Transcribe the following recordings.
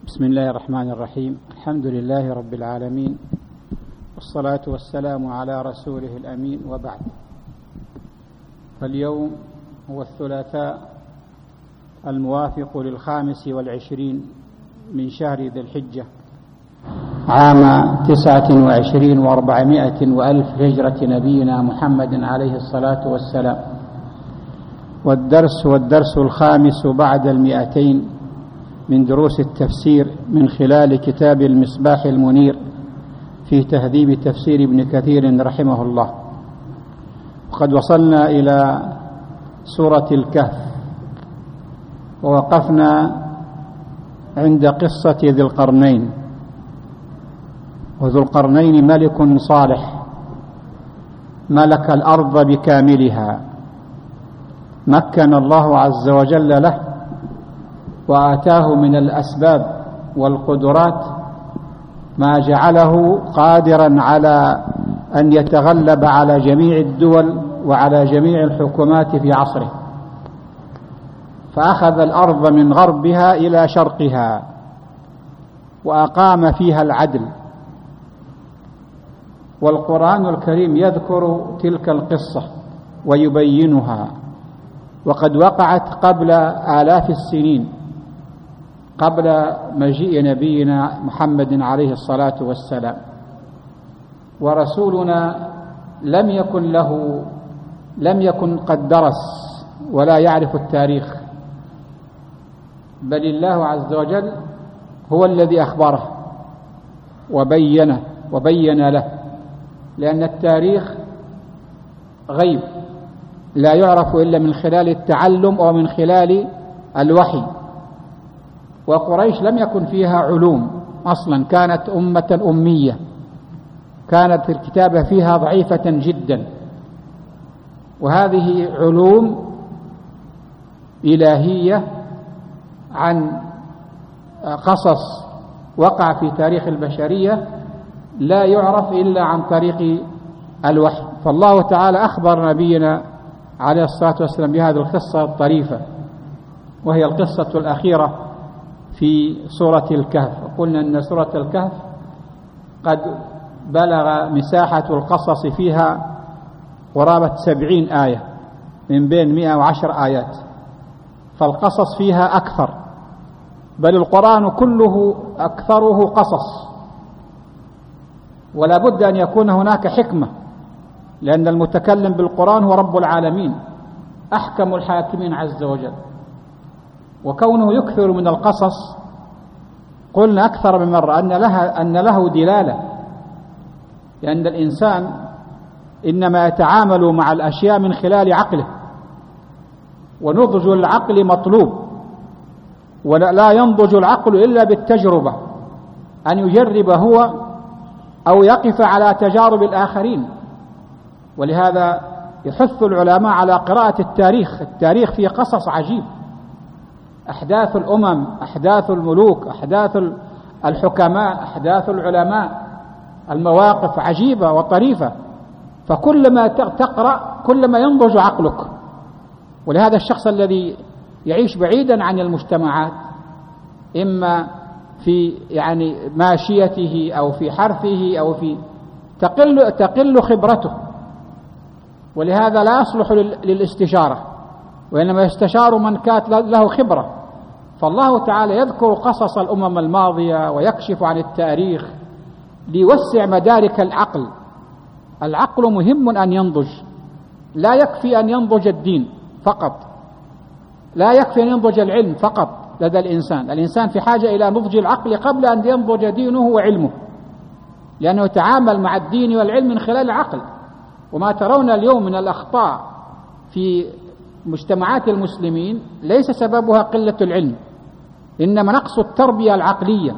بسم الله الرحمن الرحيم. الحمد لله رب العالمين، والصلاة والسلام على رسوله الأمين، وبعد. فاليوم هو الثلاثاء الموافق 25 من شهر ذي الحجة عام 29 و400 وألف هجرة نبينا محمد عليه الصلاة والسلام، والدرس الخامس بعد 200 من دروس التفسير من خلال كتاب المصباح المنير في تهذيب تفسير ابن كثير رحمه الله. وقد وصلنا إلى سورة الكهف، ووقفنا عند قصة ذي القرنين. وذو القرنين ملك صالح ملك الأرض بكاملها، مكن الله عز وجل له وآتاه من الأسباب والقدرات ما جعله قادرا على أن يتغلب على جميع الدول وعلى جميع الحكومات في عصره، فأخذ الأرض من غربها إلى شرقها وأقام فيها العدل. والقرآن الكريم يذكر تلك القصة ويبينها، وقد وقعت قبل آلاف السنين، قبل مجيء نبينا محمد عليه الصلاة والسلام. ورسولنا لم يكن قد درس ولا يعرف التاريخ، بل الله عز وجل هو الذي أخبره وبين له، لأن التاريخ غيب لا يعرف إلا من خلال التعلم أو من خلال الوحي. وقريش لم يكن فيها علوم أصلا، كانت أمة أمية، كانت الكتابة فيها ضعيفة جدا، وهذه علوم إلهية عن قصص وقع في تاريخ البشرية لا يعرف إلا عن طريق الوحي. فالله تعالى أخبر نبينا عليه الصلاة والسلام بهذه القصة الطريفة، وهي القصة الأخيرة في سورة الكهف. قلنا أن سورة الكهف قد بلغ مساحة القصص فيها قرابة 70 آية من بين 110 آيات، فالقصص فيها أكثر، بل القرآن كله أكثره قصص. ولا بد أن يكون هناك حكمة، لأن المتكلم بالقرآن هو رب العالمين أحكم الحاكمين عز وجل. وكونه يكثر من القصص قلنا أكثر من مرة أن له دلالة، لأن الإنسان إنما يتعامل مع الأشياء من خلال عقله، ونضج العقل مطلوب، ولا ينضج العقل إلا بالتجربة، أن يجرب هو أو يقف على تجارب الآخرين. ولهذا يحث العلماء على قراءة التاريخ فيه قصص عجيب، أحداث الأمم، أحداث الملوك، أحداث الحكماء، أحداث العلماء، المواقف عجيبة وطريفة. فكلما تقرأ كلما ينضج عقلك. ولهذا الشخص الذي يعيش بعيدا عن المجتمعات، إما في ماشيته أو في حرثه أو في تقل خبرته، ولهذا لا يصلح للاستشارة، وإنما يستشار من كانت له خبرة. فالله تعالى يذكر قصص الأمم الماضية ويكشف عن التاريخ ليوسع مدارك العقل. العقل مهم أن ينضج، لا يكفي أن ينضج الدين فقط، لا يكفي أن ينضج العلم فقط لدى الإنسان في حاجة إلى نضج العقل قبل أن ينضج دينه وعلمه، لأنه يتعامل مع الدين والعلم من خلال العقل. وما ترون اليوم من الأخطاء في مجتمعات المسلمين ليس سببها قلة العلم، إنما نقص التربية العقلية.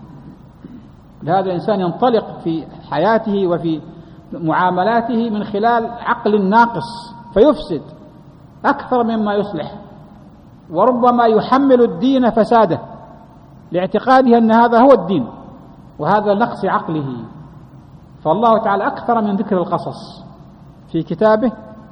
لهذا الإنسان ينطلق في حياته وفي معاملاته من خلال عقل ناقص، فيفسد أكثر مما يصلح، وربما يحمل الدين فساده لاعتقاده أن هذا هو الدين، وهذا نقص عقله. فالله تعالى أكثر من ذكر القصص في كتابه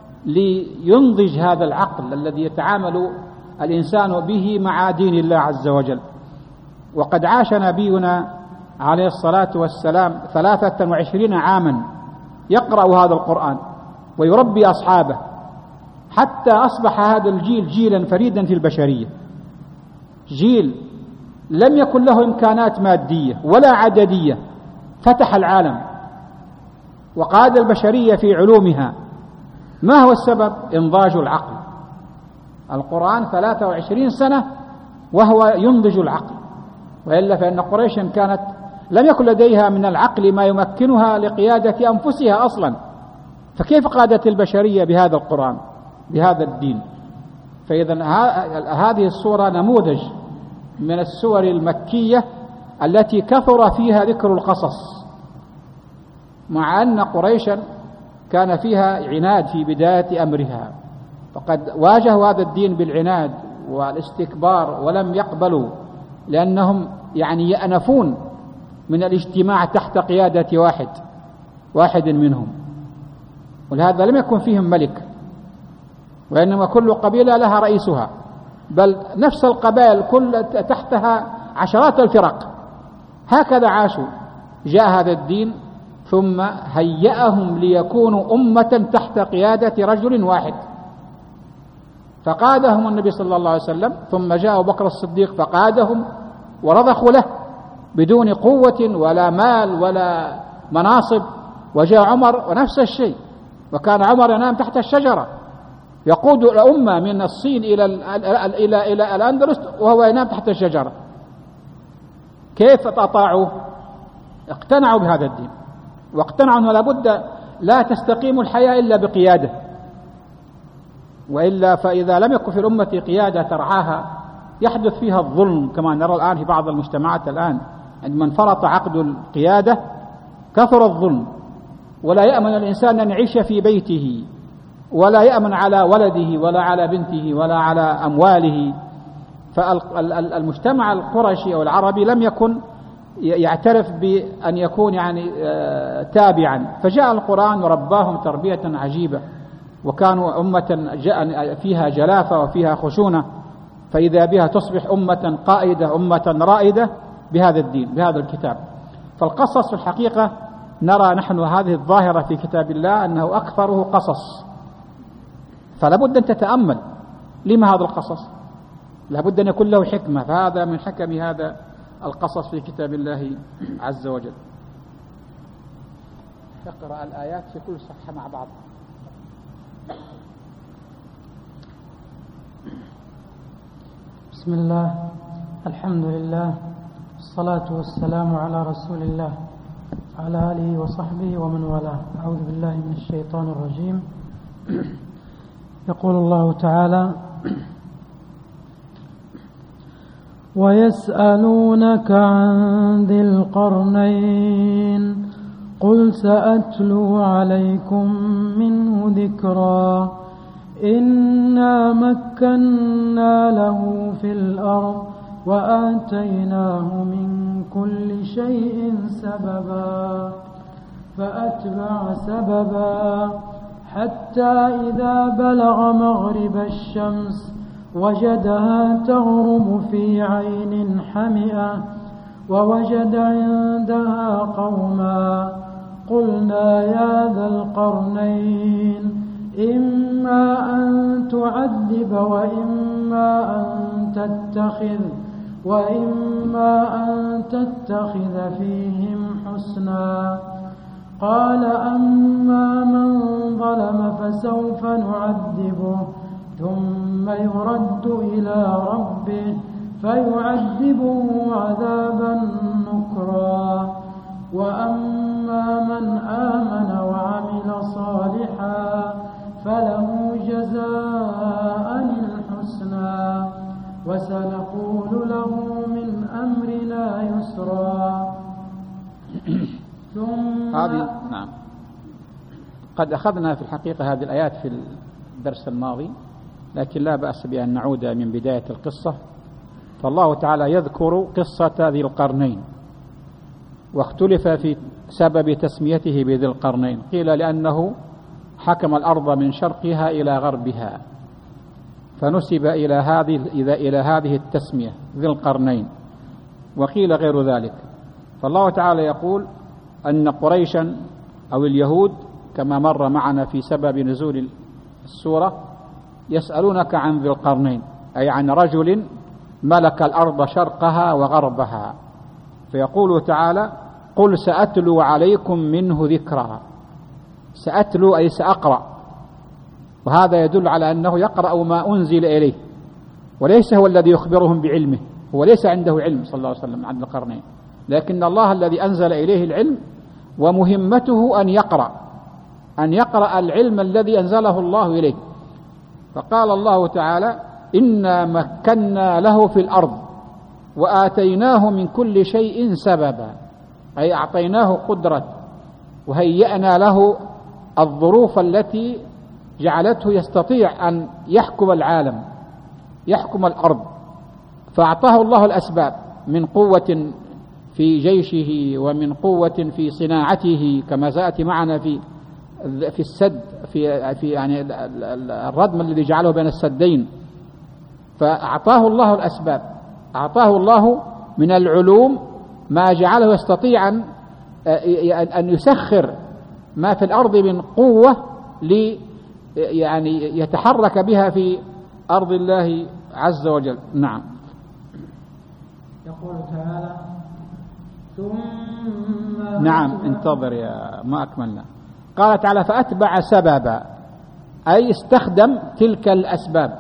لينضج هذا العقل الذي يتعامل الإنسان به مع دين الله عز وجل. وقد عاش نبينا عليه الصلاة والسلام 23 عاما يقرأ هذا القرآن ويربي أصحابه، حتى أصبح هذا الجيل جيلا فريدا في البشرية، جيل لم يكن له إمكانات مادية ولا عددية، فتح العالم وقاد البشرية في علومها. ما هو السبب؟ إنضاج العقل. القرآن 23 سنة وهو ينضج العقل، وإلا فإن قريشا كانت لم يكن لديها من العقل ما يمكنها لقيادة أنفسها أصلا، فكيف قادت البشرية بهذا القرآن بهذا الدين؟ فإذا هذه السورة نموذج من السور المكية التي كثر فيها ذكر القصص، مع أن قريشا كان فيها عناد في بداية أمرها، فقد واجهوا هذا الدين بالعناد والاستكبار ولم يقبلوا، لأنهم يأنفون من الاجتماع تحت قيادة واحد منهم، ولهذا لم يكن فيهم ملك، وإنما كل قبيلة لها رئيسها، بل نفس القبائل كل تحتها عشرات الفرق. هكذا عاشوا. جاء هذا الدين ثم هيأهم ليكونوا أمة تحت قيادة رجل واحد، فقادهم النبي صلى الله عليه وسلم، ثم جاء أبو بكر الصديق فقادهم ورضخوا له بدون قوة ولا مال ولا مناصب، وجاء عمر ونفس الشيء، وكان عمر ينام تحت الشجرة يقود الأمة من الصين إلى الأندلس وهو ينام تحت الشجرة. كيف أطاعوا؟ اقتنعوا بهذا الدين، واقتنعوا أنه لابد لا تستقيم الحياة إلا بقيادة، وإلا فإذا لم يكن في الأمة قيادة ترعاها يحدث فيها الظلم، كما نرى الآن في بعض المجتمعات الآن، عندما انفرط عقد القيادة كثر الظلم، ولا يأمن الإنسان أن يعيش في بيته، ولا يأمن على ولده ولا على بنته ولا على أمواله. فالمجتمع القرشي أو العربي لم يكن يعترف بأن يكون تابعا، فجاء القرآن ورباهم تربية عجيبة، وكانوا أمة جاء فيها جلافة وفيها خشونة، فإذا بها تصبح أمة قائدة أمة رائدة بهذا الدين بهذا الكتاب. فالقصص في الحقيقة نرى نحن هذه الظاهرة في كتاب الله أنه أكثره قصص، فلا بد أن تتأمل لما هذا القصص، لا بد أن يكون له حكمة، فهذا من حكم هذا القصص في كتاب الله عز وجل. اقرأ الآيات في كل صفحة مع بعض. بسم الله، الحمد لله، الصلاة والسلام على رسول الله وعلى آله وصحبه ومن والاه. أعوذ بالله من الشيطان الرجيم. يقول الله تعالى: ويسألونك عن ذي القرنين قل سأتلو عليكم منه ذكرا إنا مكنا له في الأرض وآتيناه من كل شيء سببا فأتبع سببا حتى إذا بلغ مغرب الشمس وجدها تغرب في عين حمئة ووجد عندها قوما قلنا يا ذا القرنين إما أن تعذب وإما أن تتخذ فيهم حسنا قال أما من ظلم فسوف نعذبه ثم يرد إلى ربه فيعذبه عذابا نكرا وأما من آمن وعمل صالحا فله جزاء الحسنى وسنقول له من أمرنا يسرا. نعم، قد أخذنا في الحقيقة هذه الآيات في الدرس الماضي، لكن لا بأس بأن نعود من بداية القصة. فالله تعالى يذكر قصة ذي القرنين، واختلف في سبب تسميته بذي القرنين. قيل لأنه حكم الأرض من شرقها إلى غربها فنسب إلى هذه التسمية ذي القرنين، وقيل غير ذلك. فالله تعالى يقول أن قريشا أو اليهود كما مر معنا في سبب نزول السورة يسألونك عن ذي القرنين، أي عن رجل ملك الأرض شرقها وغربها، فيقول تعالى قل سأتلو عليكم منه ذكرا. سأتلو أي سأقرأ، وهذا يدل على أنه يقرأ ما أنزل إليه، وليس هو الذي يخبرهم بعلمه، هو ليس عنده علم صلى الله عليه وسلم عن القرنين، لكن الله الذي أنزل إليه العلم، ومهمته أن يقرأ العلم الذي أنزله الله إليه. فقال الله تعالى إنا مكنا له في الأرض وآتيناه من كل شيء سببا، أي أعطيناه قدرة وهيأنا له الظروف التي جعلته يستطيع أن يحكم العالم، يحكم الأرض. فأعطاه الله الأسباب من قوة في جيشه، ومن قوة في صناعته كما سيأتي معنا في السد، في يعني الردم الذي جعله بين السدين. فأعطاه الله الأسباب، أعطاه الله من العلوم ما جعله يستطيع أن يسخر ما في الأرض من قوة يعني يتحرك بها في أرض الله عز وجل. نعم. يقول تعالى نعم انتظر يا ما أكملنا. قال تعالى فأتبع سببا، أي استخدم تلك الأسباب.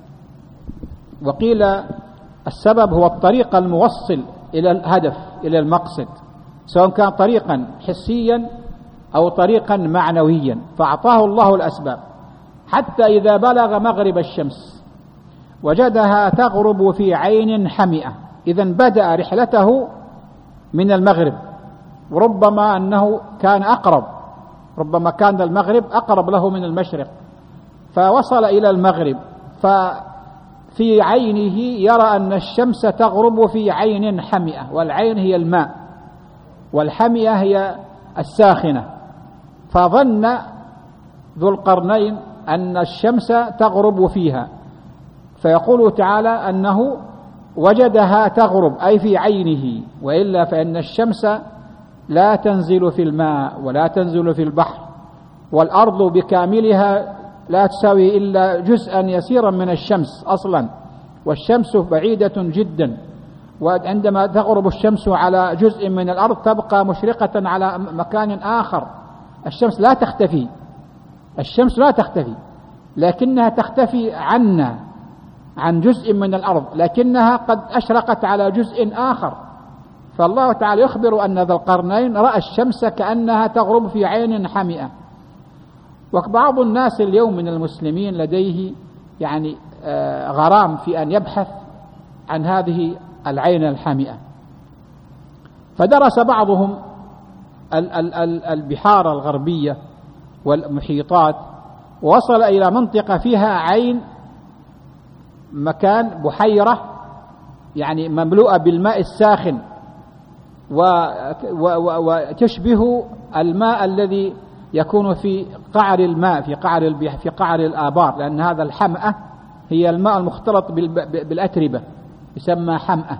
وقيل السبب هو الطريق الموصل إلى الهدف، إلى المقصد، سواء كان طريقا حسيا أو طريقا معنويا. فأعطاه الله الأسباب حتى إذا بلغ مغرب الشمس وجدها تغرب في عين حمئة. إذن بدأ رحلته من المغرب، وربما أنه كان أقرب، ربما كان المغرب أقرب له من المشرق، فوصل إلى المغرب، ففي عينه يرى أن الشمس تغرب في عين حمئة، والعين هي الماء، والحمئة هي الساخنة. فظن ذو القرنين أن الشمس تغرب فيها، فيقول تعالى أنه وجدها تغرب أي في عينه، وإلا فإن الشمس لا تنزل في الماء ولا تنزل في البحر، والأرض بكاملها لا تساوي إلا جزءا يسيرا من الشمس أصلا، والشمس بعيدة جدا، وعندما تغرب الشمس على جزء من الأرض تبقى مشرقة على مكان آخر. الشمس لا تختفي، الشمس لا تختفي، لكنها تختفي عنا عن جزء من الأرض، لكنها قد أشرقت على جزء آخر. فالله تعالى يخبر أن ذا القرنين رأى الشمس كأنها تغرب في عين حمئة. وبعض الناس اليوم من المسلمين لديه يعني غرام في أن يبحث عن هذه العين الحمئة، فدرس بعضهم البحار الغربية والمحيطات، ووصل إلى منطقة فيها عين، مكان بحيرة يعني مملوءة بالماء الساخن، وتشبه الماء الذي يكون في قعر الماء، في قعر الآبار، لأن هذا الحمأة هي الماء المختلط بالأتربة يسمى حمأة.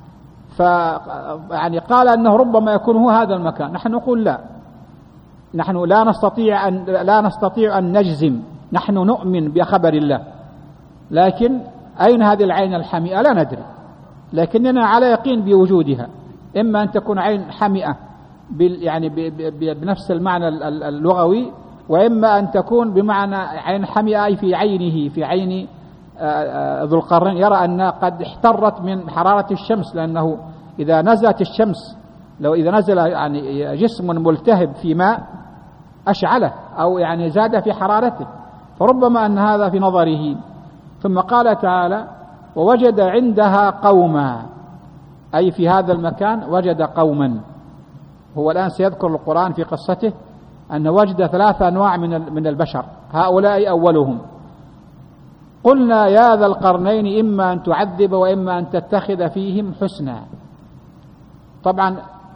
يعني قال أنه ربما يكون هو هذا المكان. نحن نقول لا، نحن لا نستطيع أن نجزم، نحن نؤمن بخبر الله، لكن أين هذه العين الحمئة لا ندري، لكننا على يقين بوجودها. إما أن تكون عين حمئة يعني بنفس المعنى اللغوي، وإما أن تكون بمعنى عين حمئة أي في عينه، في عين ذو القرنين، يرى أنها قد احترت من حرارة الشمس، لأنه إذا نزلت الشمس، لو إذا نزل يعني جسم ملتهب في ماء أشعله أو يعني زاد في حرارته، فربما أن هذا في نظره. ثم قال تعالى ووجد عندها قوما، أي في هذا المكان وجد قوما. هو الآن سيذكر القرآن في قصته أن وجد 3 أنواع من البشر، هؤلاء أولهم. قلنا يا ذا القرنين إما أن تعذب وإما أن تتخذ فيهم حسنا. طبعا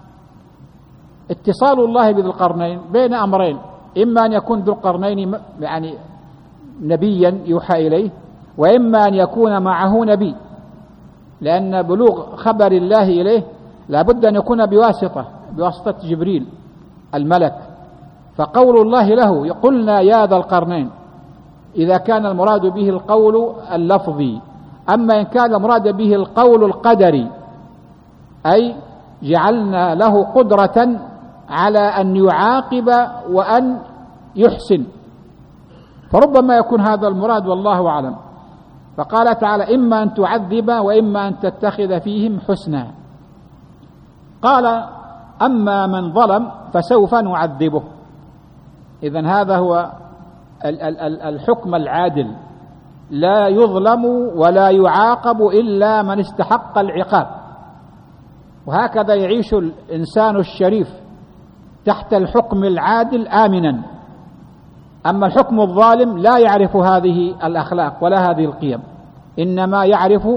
اتصال الله بذي القرنين بين أمرين، إما أن يكون ذو القرنين يعني نبيا يوحى إليه، وإما أن يكون معه نبي. لأن بلوغ خبر الله إليه لا بد أن يكون بواسطة جبريل الملك. فقول الله له قلنا يا ذا القرنين إذا كان المراد به القول اللفظي. أما إن كان المراد به القول القدري أي جعلنا له قدرة على أن يعاقب وأن يحسن، فربما يكون هذا المراد والله أعلم. فقال تعالى إما أن تعذب وإما أن تتخذ فيهم حسنا. قال أما من ظلم فسوف نعذبه. إذن هذا هو الحكم العادل، لا يظلم ولا يعاقب إلا من استحق العقاب. وهكذا يعيش الإنسان الشريف تحت الحكم العادل آمنا. أما الحكم الظالم لا يعرف هذه الأخلاق ولا هذه القيم، إنما يعرف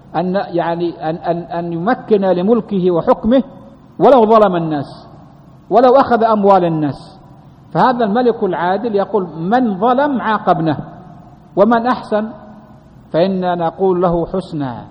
أن يمكن لملكه وحكمه ولو ظلم الناس ولو أخذ أموال الناس. فهذا الملك العادل يقول من ظلم عاقبناه ومن أحسن فإننا نقول له حسنا.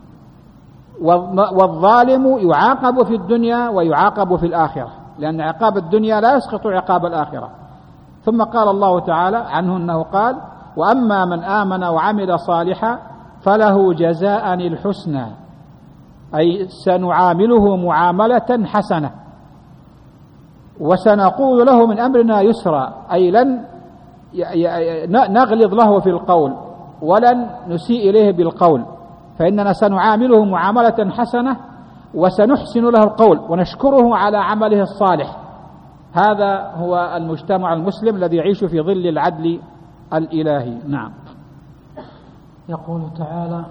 والظالم يعاقب في الدنيا ويعاقب في الآخرة، لأن عقاب الدنيا لا يسقط عقاب الآخرة. ثم قال الله تعالى عنه أنه قال وأما من آمن وعمل صالحا فله جزاء الحسنى، أي سنعامله معاملة حسنة وسنقول له من أمرنا يسرا، أي لن نغلظ له في القول ولن نسيء إليه بالقول، فإننا سنعامله معاملة حسنة وسنحسن له القول ونشكره على عمله الصالح. هذا هو المجتمع المسلم الذي يعيش في ظل العدل الإلهي. نعم. يقول تعالى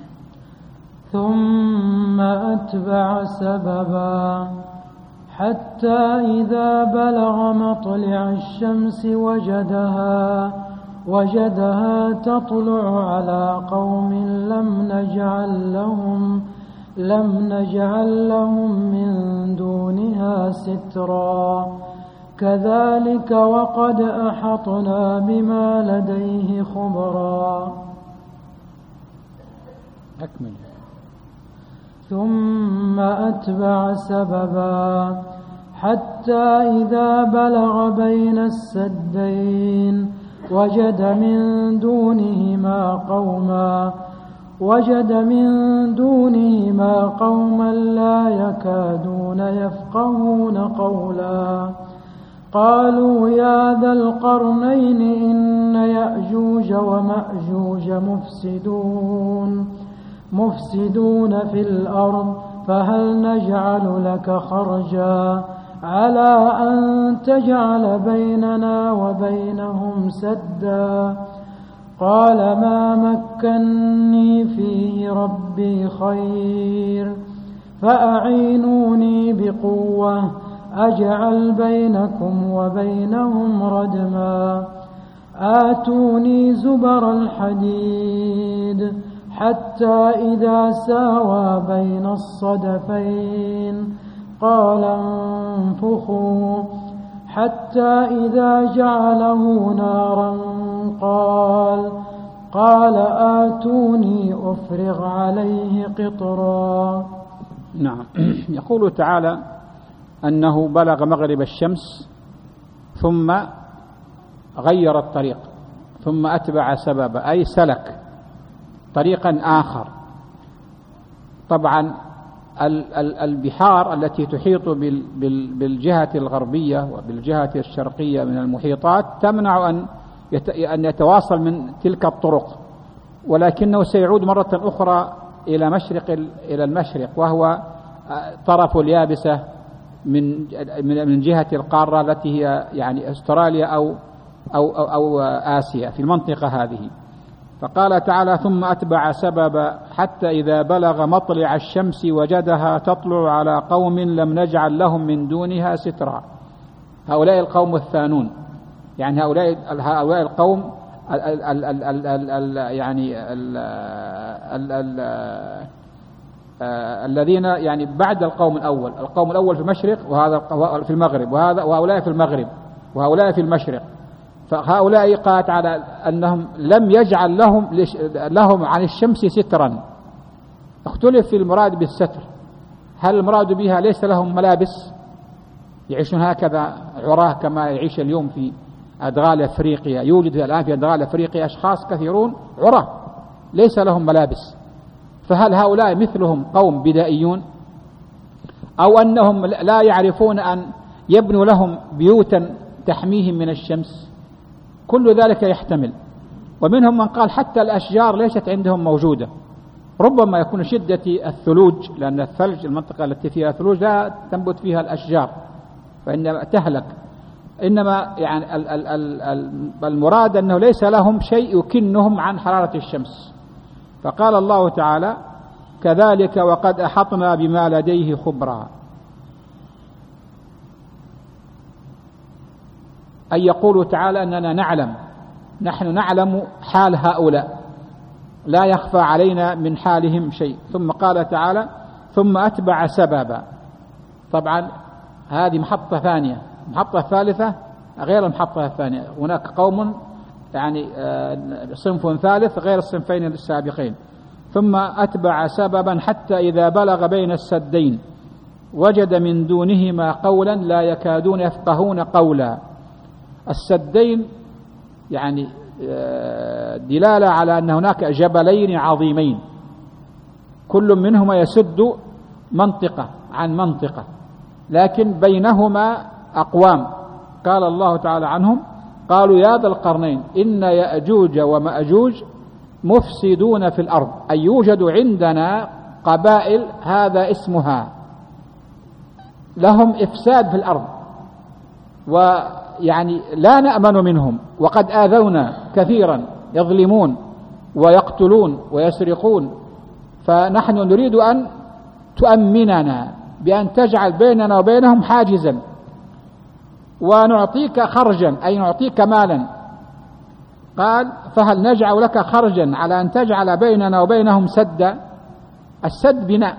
ثم أتبع سببا حتى إذا بلغ مطلع الشمس وجدها تطلع على قوم لم نجعل لهم من دونها سترا كذلك وقد أحطنا بما لديه خبرا. أكمل. ثم أتبع سببا حتى إذا بلغ بين السدين وجد من دونهما قوما لا يكادون يفقهون قولا قالوا يا ذا القرنين إن يأجوج ومأجوج مفسدون في الأرض فهل نجعل لك خرجا على أن تجعل بيننا وبينهم سدا قال ما مكني فيه ربي خير فأعينوني بقوة أجعل بينكم وبينهم ردما آتوني زبر الحديد حتى إذا ساوى بين الصدفين قال انفخوا حتى إذا جعله نارا قال آتوني أفرغ عليه قطرا. نعم. يقول تعالى أنه بلغ مغرب الشمس ثم غير الطريق ثم أتبع سببا، أي سلك طريقا آخر. طبعا البحار التي تحيط بالجهة الغربية وبالجهة الشرقية من المحيطات تمنع أن يتواصل من تلك الطرق، ولكنه سيعود مرة أخرى إلى المشرق وهو طرف اليابسة من جهة القارة التي هي يعني أستراليا أو آسيا في المنطقة هذه. فقال تعالى ثم أتبع سببا حتى إذا بلغ مطلع الشمس وجدها تطلع على قوم لم نجعل لهم من دونها سترا. هؤلاء القوم الثانون، يعني هؤلاء القوم الذين يعني بعد القوم الأول في المشرق وهذا في المغرب، وهؤلاء في المغرب وهؤلاء في المشرق. فهؤلاء قالت على أنهم لم يجعل لهم عن الشمس سترا، اختلف في المراد بالستر، هل المراد بها ليس لهم ملابس يعيشون هكذا عراه كما يعيش اليوم في أدغال أفريقيا؟ يوجد الآن في أدغال أفريقيا أشخاص كثيرون عراه ليس لهم ملابس، فهل هؤلاء مثلهم قوم بدائيون، أو أنهم لا يعرفون أن يبنوا لهم بيوتا تحميهم من الشمس؟ كل ذلك يحتمل. ومنهم من قال حتى الأشجار ليست عندهم موجودة، ربما يكون شدة الثلوج، لأن الثلج المنطقة التي فيها ثلوج لا تنبت فيها الأشجار فإنما تهلك، إنما يعني المراد أنه ليس لهم شيء يكنهم عن حرارة الشمس. فقال الله تعالى: كذلك وقد أحطنا بما لديه خبرا، أي يقول تعالى أننا نحن نعلم حال هؤلاء، لا يخفى علينا من حالهم شيء. ثم قال تعالى: ثم أتبع سببا. طبعا هذه محطة ثانية، محطة ثالثة غير المحطة الثانية، هناك قوم يعني صنف ثالث غير الصنفين السابقين. ثم أتبع سببا حتى إذا بلغ بين السدين وجد من دونهما قولا لا يكادون يفقهون قولا. السدين يعني دلالة على أن هناك جبلين عظيمين كل منهما يسد منطقة عن منطقة، لكن بينهما أقوام قال الله تعالى عنهم: قالوا يا ذا القرنين إن يأجوج ومأجوج مفسدون في الأرض، أي يوجد عندنا قبائل هذا اسمها لهم إفساد في الأرض، ويعني لا نأمن منهم، وقد آذونا كثيرا، يظلمون ويقتلون ويسرقون، فنحن نريد أن تؤمننا بأن تجعل بيننا وبينهم حاجزا ونعطيك خرجا، أي نعطيك مالا. قال: فهل نجعل لك خرجا على أن تجعل بيننا وبينهم سدا؟ السد بناء،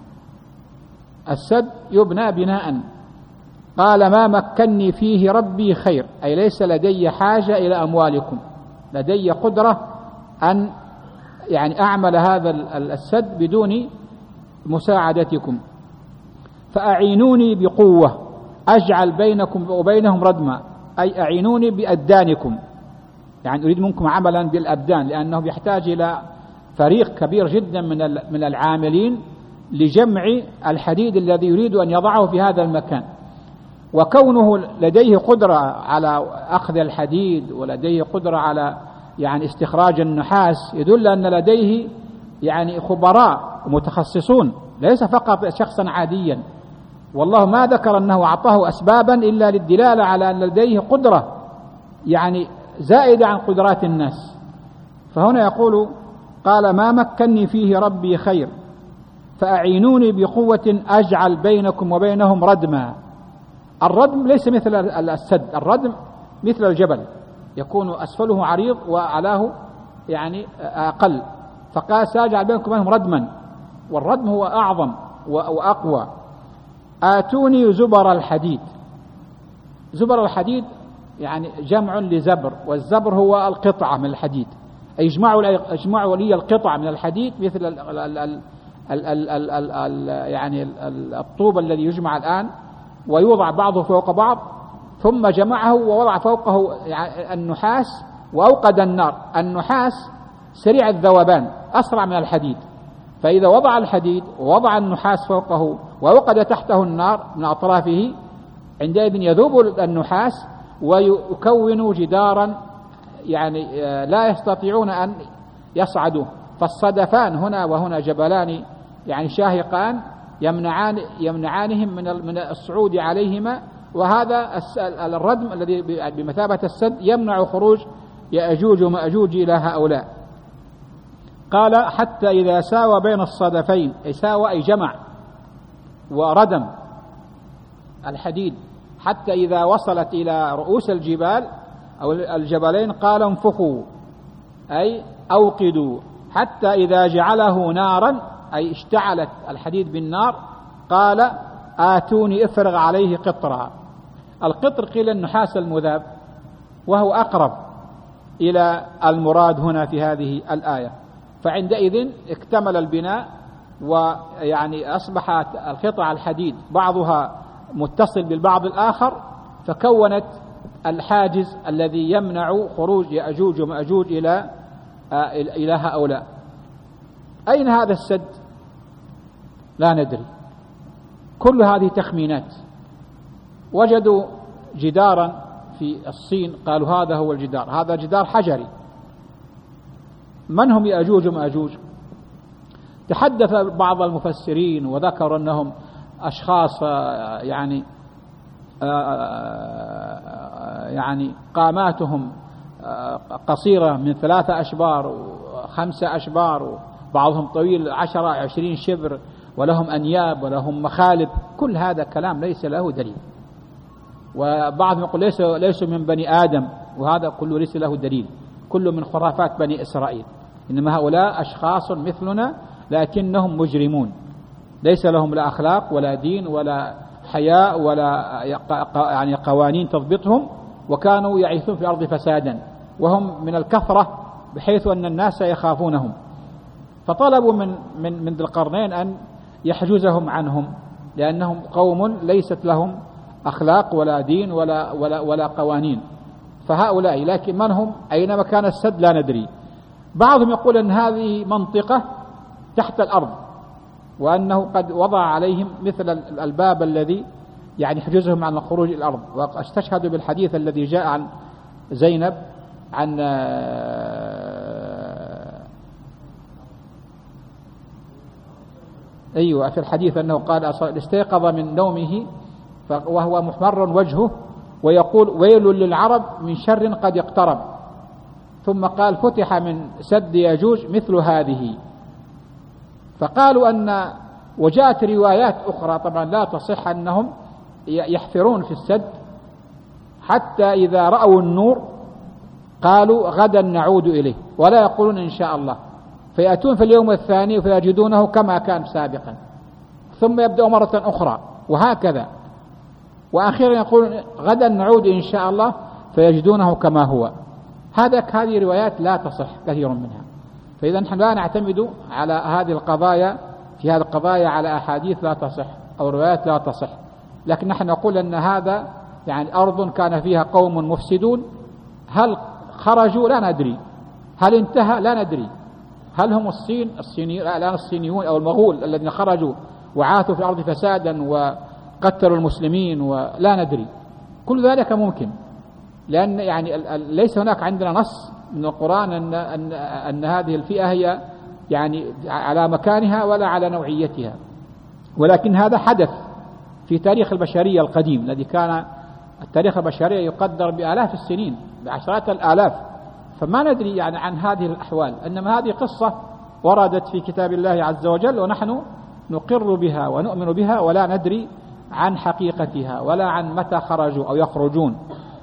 السد يبنى بناء. قال: ما مكني فيه ربي خير، أي ليس لدي حاجة إلى أموالكم، لدي قدرة أن يعني أعمل هذا السد بدون مساعدتكم، فأعينوني بقوة أجعل بينكم وبينهم ردما، أي أعينوني بأبدانكم، يعني أريد منكم عملا بالأبدان، لأنه يحتاج إلى فريق كبير جدا من العاملين لجمع الحديد الذي يريد أن يضعه في هذا المكان. وكونه لديه قدرة على أخذ الحديد ولديه قدرة على يعني استخراج النحاس يدل أن لديه يعني خبراء متخصصون، ليس فقط شخصا عاديا. والله ما ذكر أنه أعطاه أسبابا إلا للدلالة على أن لديه قدرة يعني زائدة عن قدرات الناس. فهنا يقول: قال: ما مكني فيه ربي خير فأعينوني بقوة أجعل بينكم وبينهم ردما. الردم ليس مثل السد، الردم مثل الجبل، يكون أسفله عريض وأعلاه يعني أقل، فقال: سأجعل بينكم وبينهم ردما، والردم هو أعظم وأقوى. آتوني زبر الحديد. زبر الحديد يعني جمع لزبر، والزبر هو القطعة من الحديد، أي اجمعوا لي القطع من الحديد مثل يعني الطوب الذي يجمع الآن ويوضع بعضه فوق بعض، ثم جمعه ووضع فوقه النحاس وأوقد النار. النحاس سريع الذوبان أسرع من الحديد، فإذا وضع الحديد ووضع النحاس فوقه ووقد تحته النار من أطرافه، عندئذ يذوب النحاس ويكون جدارا يعني لا يستطيعون أن يصعدوا. فالصدفان هنا وهنا جبلان يعني شاهقان يمنعانهم من الصعود عليهما، وهذا الردم الذي بمثابة السد يمنع خروج يأجوج ومأجوج إلى هؤلاء. قال: حتى إذا ساوى بين الصدفين، أي ساوى أي جمع وردم الحديد، حتى إذا وصلت إلى رؤوس الجبال أو الجبلين قال: انفخوا أي أوقدوا، حتى إذا جعله نارا أي اشتعلت الحديد بالنار قال: آتوني افرغ عليه قطرا. القطر قيل النحاس المذاب، وهو أقرب إلى المراد هنا في هذه الآية. فعندئذ اكتمل البناء ويعني أصبحت القطع الحديد بعضها متصل بالبعض الآخر، فكونت الحاجز الذي يمنع خروج يأجوج ومأجوج إلى هؤلاء. أين هذا السد؟ لا ندري. كل هذه تخمينات. وجدوا جدارا في الصين قالوا هذا هو الجدار، هذا جدار حجري. من هم يأجوج ومأجوج؟ تحدث بعض المفسرين وذكروا أنهم أشخاص يعني قاماتهم قصيرة من 3 أشبار و5 أشبار، وبعضهم طويل 10-20 شبر، ولهم أنياب ولهم مخالب. كل هذا كلام ليس له دليل. وبعضهم يقول ليسوا من بني آدم، وهذا كله ليس له دليل، كله من خرافات بني إسرائيل. إنما هؤلاء أشخاص مثلنا لكنهم مجرمون، ليس لهم لا أخلاق ولا دين ولا حياء ولا يعني قوانين تضبطهم، وكانوا يعيثون في الأرض فسادا، وهم من الكثرة بحيث أن الناس يخافونهم. فطلبوا من ذي القرنين أن يحجزهم عنهم، لأنهم قوم ليست لهم أخلاق ولا دين ولا قوانين. فهؤلاء لكن من هم؟ أين مكان السد؟ لا ندري. بعضهم يقول أن هذه منطقة تحت الأرض، وأنه قد وضع عليهم مثل الباب الذي يعني يحجزهم عن الخروج إلى الأرض. واستشهدوا بالحديث الذي جاء عن زينب عن أيوة في الحديث أنه قال استيقظ من نومه وهو محمر وجهه ويقول ويل للعرب من شر قد اقترب، ثم قال فتح من سد ياجوج مثل هذه. فقالوا أن وجاءت روايات أخرى طبعا لا تصح أنهم يحفرون في السد حتى إذا رأوا النور قالوا غدا نعود إليه، ولا يقولون إن شاء الله، فيأتون في اليوم الثاني فيجدونه كما كان سابقا، ثم يبدأ مرة أخرى وهكذا، وأخيرا يقولون غدا نعود إن شاء الله فيجدونه كما هو. هذه روايات لا تصح كثير منها. فإذا نحن لا نعتمد على هذه القضايا في هذه القضايا على أحاديث لا تصح أو روايات لا تصح، لكن نحن نقول أن هذا يعني أرض كان فيها قوم مفسدون، هل خرجوا؟ لا ندري. هل انتهى؟ لا ندري. هل هم الآن الصينيون أو المغول الذين خرجوا وعاثوا في الأرض فسادا وقتلوا المسلمين؟ ولا ندري. كل ذلك ممكن، لأن يعني ليس هناك عندنا نص من القرآن أن هذه الفئة هي يعني على مكانها ولا على نوعيتها، ولكن هذا حدث في تاريخ البشرية القديم الذي كان التاريخ البشرية يقدر بآلاف السنين، بعشرات الآلاف، فما ندري يعني عن هذه الأحوال. إنما هذه قصة وردت في كتاب الله عز وجل، ونحن نقر بها ونؤمن بها ولا ندري عن حقيقتها ولا عن متى خرجوا أو يخرجون.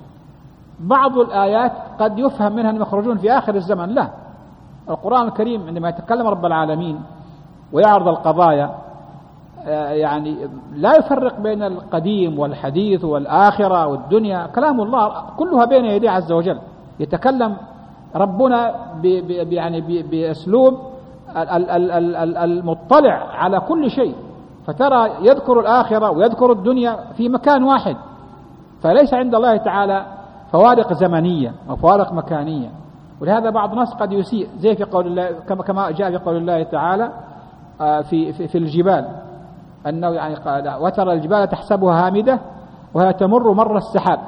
بعض الآيات قد يفهم منها أنهم يخرجون في آخر الزمن، لا. القرآن الكريم عندما يتكلم رب العالمين ويعرض القضايا يعني لا يفرق بين القديم والحديث والآخرة والدنيا، كلام الله كلها بين يديه عز وجل. يتكلم ربنا يعني بأسلوب المطلع على كل شيء، فترى يذكر الآخرة ويذكر الدنيا في مكان واحد، فليس عند الله تعالى فوارق زمنية أو فوارق مكانية. ولهذا بعض الناس قد يسيء زي في قول الله كما جاء في قول الله تعالى في الجبال أنه يعني قال وترى الجبال تحسبها هامدة وهي تمر مر السحاب.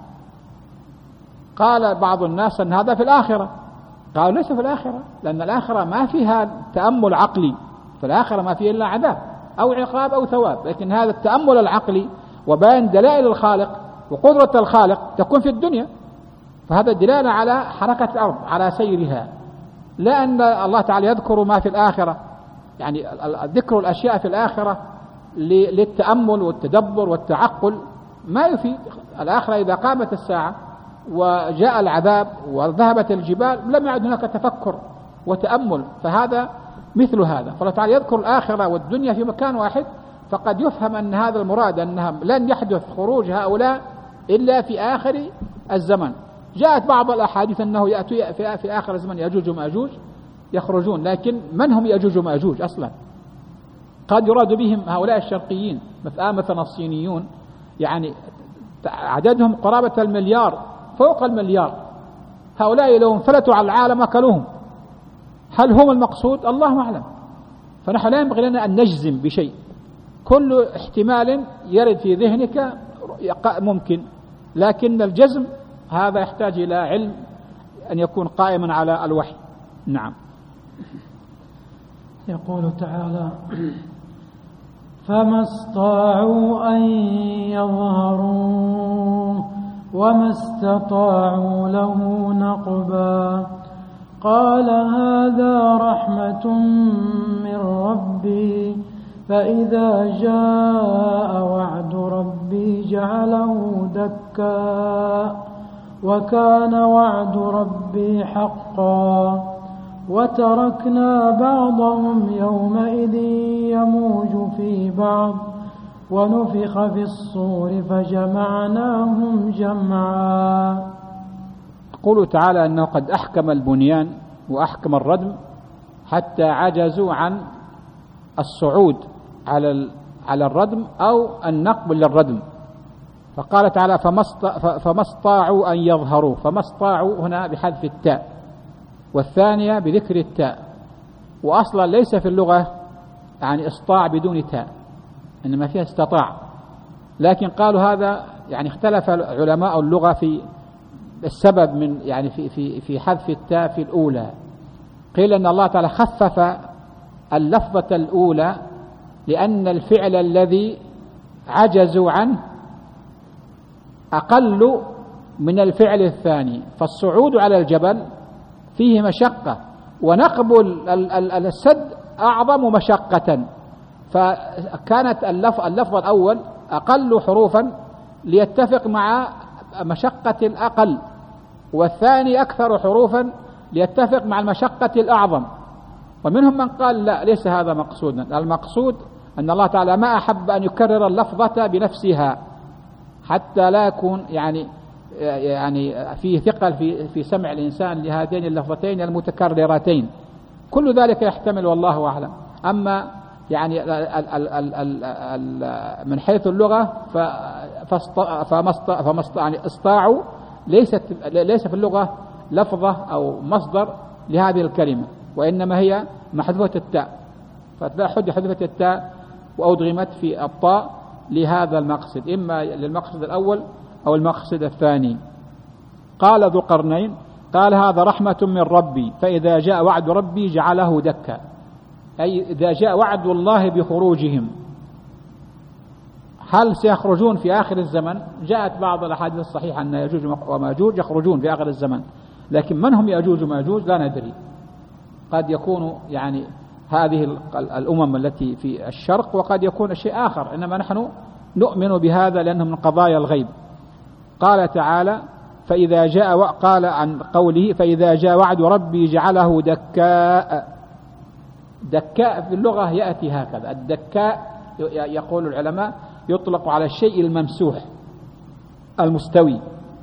قال بعض الناس أن هذا في الآخرة، قالوا ليس في الآخرة، لأن الآخرة ما فيها تأمل عقلي، في الآخرة ما فيها إلا عذاب أو عقاب أو ثواب، لكن هذا التأمل العقلي وبيان دلائل الخالق وقدرة الخالق تكون في الدنيا. فهذا دلالة على حركة الأرض على سيرها، لا أن الله تعالى يذكر ما في الآخرة، يعني ذكر الأشياء في الآخرة للتأمل والتدبر والتعقل ما يفيد. الآخرة إذا قامت الساعة وجاء العذاب وذهبت الجبال لم يعد هناك تفكر وتأمل، فهذا مثل هذا. فالله تعالى يذكر الآخرة والدنيا في مكان واحد، فقد يفهم أن هذا المراد أنها لن يحدث خروج هؤلاء إلا في آخر الزمن. جاءت بعض الأحاديث أنه يأتي في آخر الزمن يأجوج ومأجوج يخرجون، لكن من هم يأجوج ومأجوج أصلا؟ قد يراد بهم هؤلاء الشرقيين مثلا الصينيون، يعني عددهم قرابة 1,000,000,000 فوق 1,000,000,000. هؤلاء لو انفلتوا على العالم أكلوهم. هل هم المقصود؟ الله أعلم. فنحن لا ينبغي لنا أن نجزم بشيء، كل احتمال يرد في ذهنك ممكن، لكن الجزم هذا يحتاج إلى علم أن يكون قائما على الوحي. نعم. يقول تعالى: فما استطاعوا أن يظهروه وما استطاعوا له نقبا. قال: هذا رحمة من ربي فإذا جاء وعد ربي جعله دكا وكان وعد ربي حقا. وتركنا بعضهم يومئذ يموج في بعض ونفخ في الصور فجمعناهم جمعا. يقول تعالى أنه قد أحكم البنيان وأحكم الردم حتى عجزوا عن الصعود على الردم أو النقب للردم. فقال تعالى: فما استطاعوا أن يظهروا. فما استطاعوا هنا بحذف التاء، والثانية بذكر التاء، وأصلا ليس في اللغة يعني استطاع بدون تاء، إنما فيها استطاع. لكن قالوا هذا يعني اختلف علماء اللغة في السبب من يعني في حذف التاء في الأولى. قيل أن الله تعالى خفف اللفظة الأولى لأن الفعل الذي عجزوا عنه أقل من الفعل الثاني، فالصعود على الجبل فيه مشقة، ونقب السد أعظم مشقة، فكانت اللفظ الأول أقل حروفا ليتفق مع مشقة الأقل، والثاني أكثر حروفا ليتفق مع المشقة الأعظم. ومنهم من قال لا، ليس هذا مقصودا، المقصود أن الله تعالى ما أحب أن يكرر اللفظة بنفسها حتى لا يكون يعني فيه ثقل في سمع الإنسان لهاتين اللفظتين المتكررتين. كل ذلك يحتمل والله أعلم. أما يعني من حيث اللغة يعني استطاعوا ليس في اللغة لفظة أو مصدر لهذه الكلمة، وإنما هي محذوفة التاء، فحذفت التاء وأدغمت في الطاء لهذا المقصد، إما للمقصد الأول أو المقصد الثاني. قال ذو القرنين: قال: هذا رحمة من ربي فإذا جاء وعد ربي جعله دكا، أي إذا جاء وعد الله بخروجهم. هل سيخرجون في آخر الزمن؟ جاءت بعض الأحاديث الصحيحة أن يأجوج وماجوج يخرجون في آخر الزمن، لكن من هم يأجوج وماجوج لا ندري. قد يكون يعني هذه الأمم التي في الشرق، وقد يكون شيء آخر، إنما نحن نؤمن بهذا لأنه من قضايا الغيب. قال تعالى: فإذا جاء، قال عن قوله: فإذا جاء وعد ربي جعله دكاء. دكاء في اللغة يأتي هكذا. الدكاء يقول العلماء يطلق على الشيء الممسوح المستوي،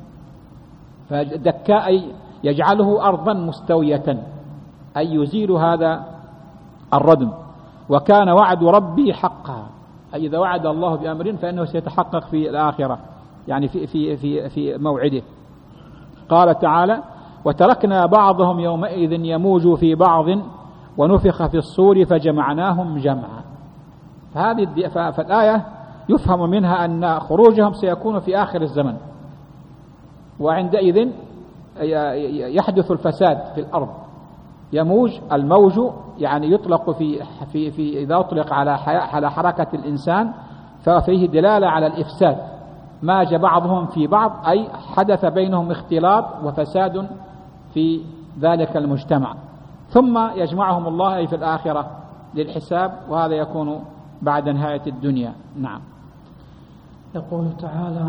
فدكاء أي يجعله أرضا مستوية، أي يزيل هذا الردم. وكان وعد ربي حقا، أي إذا وعد الله بأمر فإنه سيتحقق في الآخرة، يعني في موعده. قال تعالى: وتركنا بعضهم يومئذ يموج في بعض ونفخ في الصور فجمعناهم جمعا. فالآية يفهم منها أن خروجهم سيكون في آخر الزمن، وعندئذ يحدث الفساد في الأرض. يموج، الموج يعني يطلق في إذا أطلق على حركة الإنسان ففيه دلالة على الإفساد، ماج بعضهم في بعض، أي حدث بينهم اختلاط وفساد في ذلك المجتمع، ثم يجمعهم الله أي في الآخرة للحساب، وهذا يكون بعد نهاية الدنيا. نعم. يقول تعالى: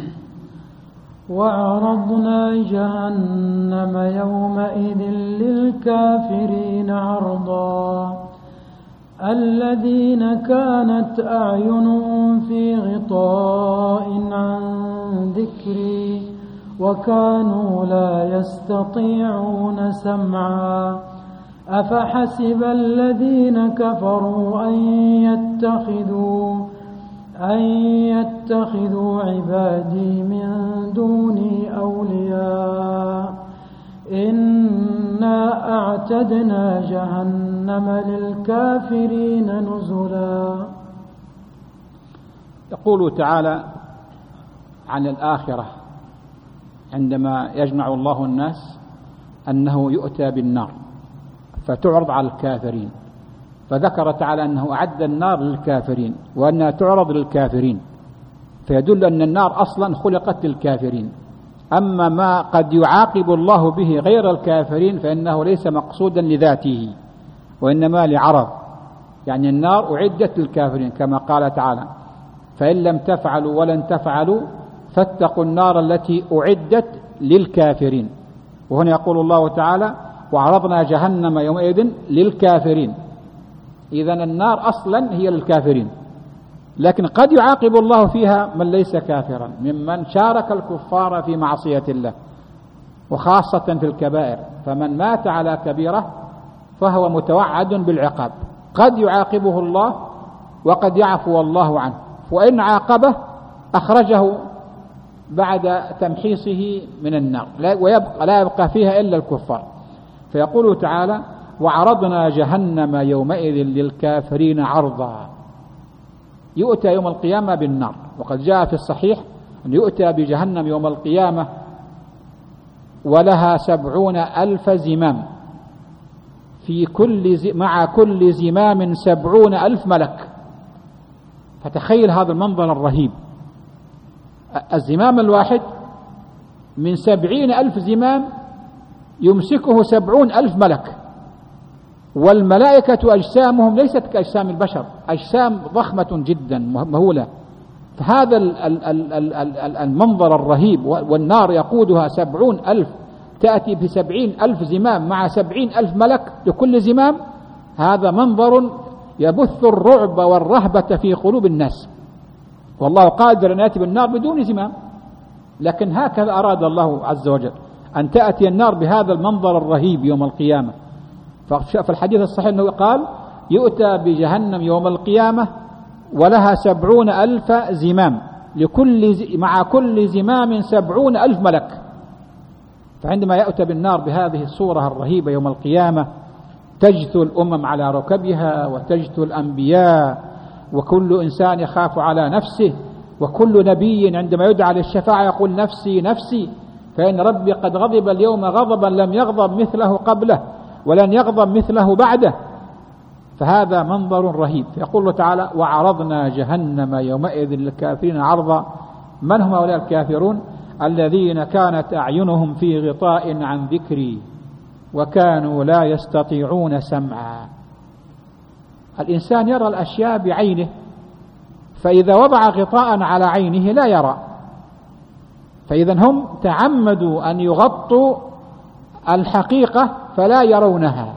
وعرضنا جهنم يومئذ للكافرين عرضا الذين كانت أعينهم في غطاء عن ذكري وكانوا لا يستطيعون سمعا أفحسب الذين كفروا أن يتخذوا عبادي من دوني أولياء إنا أعتدنا جهنم للكافرين نزلا. يقول تعالى عن الآخرة عندما يجمع الله الناس أنه يؤتى بالنار فتعرض على الكافرين، فذكر تعالى أنه أعد النار للكافرين وأنها تعرض للكافرين، فيدل أن النار أصلا خلقت للكافرين. أما ما قد يعاقب الله به غير الكافرين فإنه ليس مقصودا لذاته وإنما لعرض، يعني النار أعدت للكافرين كما قال تعالى فإن لم تفعلوا ولن تفعلوا فاتقوا النار التي أعدت للكافرين. وهنا يقول الله تعالى وعرضنا جهنم يومئذ للكافرين، إذن النار أصلا هي للكافرين، لكن قد يعاقب الله فيها من ليس كافرا ممن شارك الكفار في معصية الله وخاصة في الكبائر، فمن مات على كبيرة فهو متوعد بالعقاب، قد يعاقبه الله وقد يعفو الله عنه، وإن عاقبه أخرجه بعد تمحيصه من النار لا يبقى فيها إلا الكفار. فيقول تعالى وعرضنا جهنم يومئذ للكافرين عرضا، يؤتى يوم القيامة بالنار، وقد جاء في الصحيح أن يؤتى بجهنم يوم القيامة ولها 70,000 زمام، مع كل زمام 70,000 ملك. فتخيل هذا المنظر الرهيب، الزمام الواحد من 70,000 زمام يمسكه 70,000 ملك، والملائكة أجسامهم ليست كأجسام البشر، أجسام ضخمة جدا مهولة. فهذا المنظر الرهيب، والنار يقودها 70,000، تأتي ب70,000 زمام مع 70,000 ملك لكل زمام، هذا منظر يبث الرعب والرهبة في قلوب الناس. والله قادر أن يأتي بالنار بدون زمام، لكن هكذا أراد الله عز وجل أن تأتي النار بهذا المنظر الرهيب يوم القيامة. في الحديث الصحيح أنه قال يؤتى بجهنم يوم القيامة ولها 70,000 زمام، مع كل زمام 70,000 ملك. فعندما يؤتى بالنار بهذه الصورة الرهيبة يوم القيامة تجثو الأمم على ركبها وتجثو الأنبياء، وكل إنسان يخاف على نفسه، وكل نبي عندما يدعى للشفاعة يقول نفسي نفسي، فإن ربي قد غضب اليوم غضبا لم يغضب مثله قبله ولن يغضب مثله بعده. فهذا منظر رهيب. يقول الله تعالى وعرضنا جهنم يومئذ للكافرين عرضا. من هم هؤلاء الكافرون؟ الذين كانت أعينهم في غطاء عن ذكري وكانوا لا يستطيعون سمعا. الإنسان يرى الأشياء بعينه، فإذا وضع غطاء على عينه لا يرى، فإذا هم تعمدوا أن يغطوا الحقيقة فلا يرونها.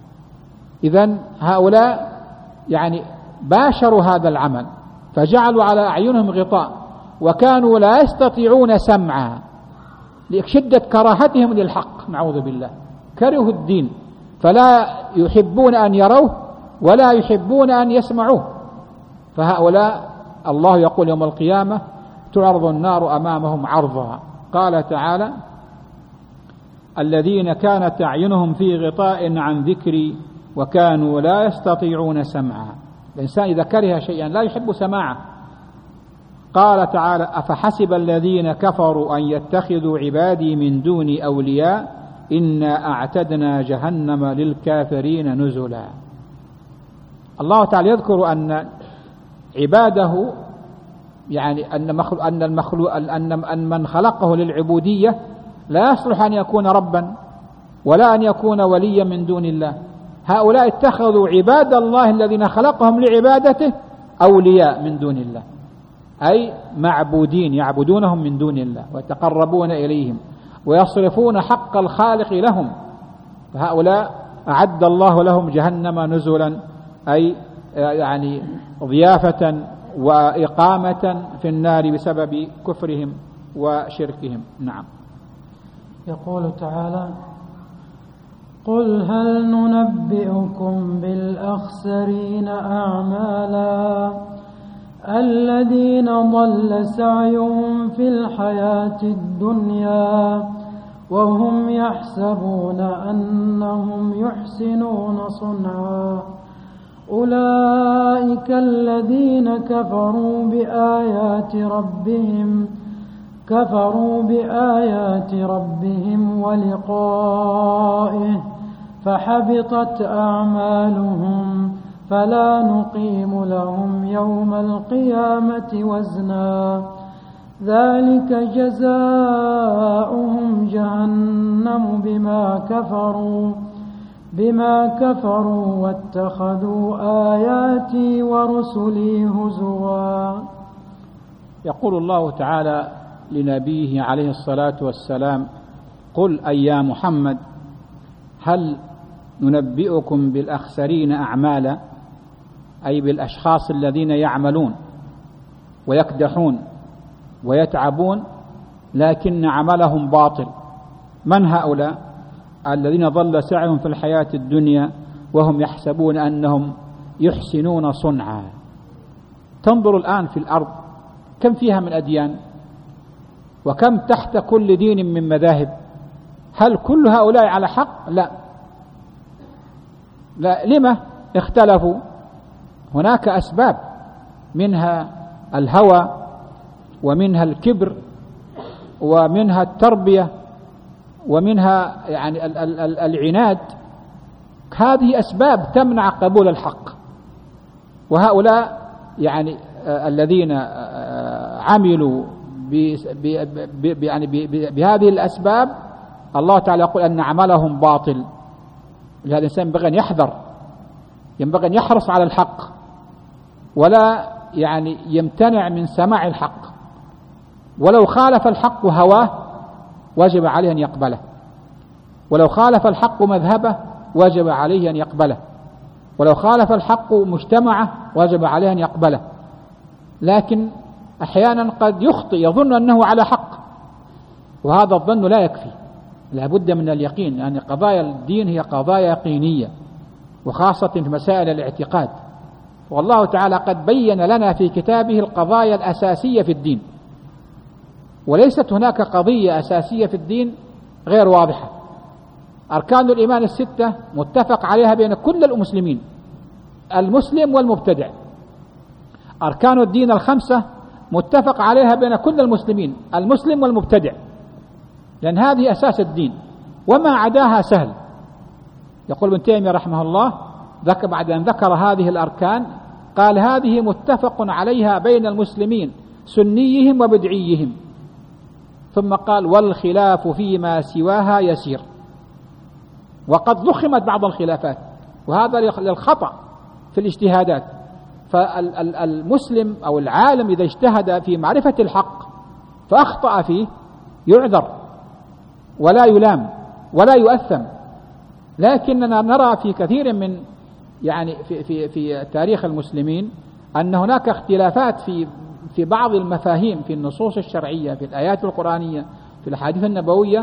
إذن هؤلاء يعني باشروا هذا العمل فجعلوا على أعينهم غطاء، وكانوا لا يستطيعون سمعا لشدة كراهتهم للحق، نعوذ بالله، كرهوا الدين فلا يحبون أن يروه ولا يحبون أن يسمعوه. فهؤلاء الله يقول يوم القيامة تعرض النار أمامهم عرضا. قال تعالى الذين كانت أعينهم في غطاء عن ذكري وكانوا لا يستطيعون سمعا. الإنسان إذا كره شيئا لا يحب سماعه. قال تعالى أفحسب الذين كفروا أن يتخذوا عبادي من دوني أولياء إنا أعتدنا جهنم للكافرين نزلا. الله تعالى يذكر أن عباده يعني أن من خلقه للعبودية لا يصلح أن يكون ربا ولا أن يكون وليا من دون الله. هؤلاء اتخذوا عباد الله الذين خلقهم لعبادته أولياء من دون الله، أي معبودين يعبدونهم من دون الله ويتقربون إليهم ويصرفون حق الخالق لهم. فهؤلاء أعد الله لهم جهنم نزلا، أي يعني ضيافة وإقامة في النار بسبب كفرهم وشركهم. نعم. يقول تعالى قل هل ننبئكم بالأخسرين أعمالا الذين ضل سعيهم في الحياة الدنيا وهم يحسبون أنهم يحسنون صنعا أولئك الذين كفروا بآيات ربهم ولقائه فحبطت أعمالهم فلا نقيم لهم يوم القيامة وزنا ذلك جزاؤهم جهنم بما كفروا واتخذوا آياتي ورسلي هزوا. يقول الله تعالى لنبيه عليه الصلاة والسلام: قل أي يا محمد هل ننبئكم بالأخسرين أعمالا، أي بالأشخاص الذين يعملون ويكدحون ويتعبون لكن عملهم باطل. من هؤلاء؟ الذين ضل سعيهم في الحياة الدنيا وهم يحسبون أنهم يحسنون صنعا. تنظر الآن في الأرض كم فيها من أديان وكم تحت كل دين من مذاهب. هل كل هؤلاء على حق؟ لا. لما اختلفوا؟ هناك أسباب، منها الهوى ومنها الكبر ومنها التربية ومنها يعني العناد. هذه أسباب تمنع قبول الحق. وهؤلاء يعني الذين عملوا بهذه الأسباب الله تعالى يقول أن عملهم باطل. لهذا الإنسان ينبغي أن يحذر، ينبغي أن يحرص على الحق ولا يعني يمتنع من سماع الحق. ولو خالف الحق هواه وجب عليه أن يقبله، ولو خالف الحق مذهبه وجب عليه أن يقبله، ولو خالف الحق مجتمعه وجب عليه أن يقبله. لكن أحيانا قد يخطئ يظن أنه على حق، وهذا الظن لا يكفي، لا بد من اليقين، يعني قضايا الدين هي قضايا يقينية، وخاصة في مسائل الاعتقاد. والله تعالى قد بين لنا في كتابه القضايا الأساسية في الدين، وليست هناك قضية أساسية في الدين غير واضحة. أركان الإيمان الستة متفق عليها بين كل المسلمين، المسلم والمبتدع. أركان الدين الخمسة متفق عليها بين كل المسلمين، المسلم والمبتدع، لأن هذه أساس الدين، وما عداها سهل. يقول ابن تيمية رحمه الله بعد أن ذكر هذه الأركان قال: هذه متفق عليها بين المسلمين سنيهم وبدعيهم. ثم قال: والخلاف فيما سواها يسير. وقد ضخمت بعض الخلافات، وهذا للخطأ في الاجتهادات. فالمسلم أو العالم إذا اجتهد في معرفة الحق فأخطأ فيه يعذر ولا يلام ولا يؤثم. لكننا نرى في كثير من يعني في تاريخ المسلمين أن هناك اختلافات في بعض المفاهيم في النصوص الشرعية، في الآيات القرآنية، في الأحاديث النبوية،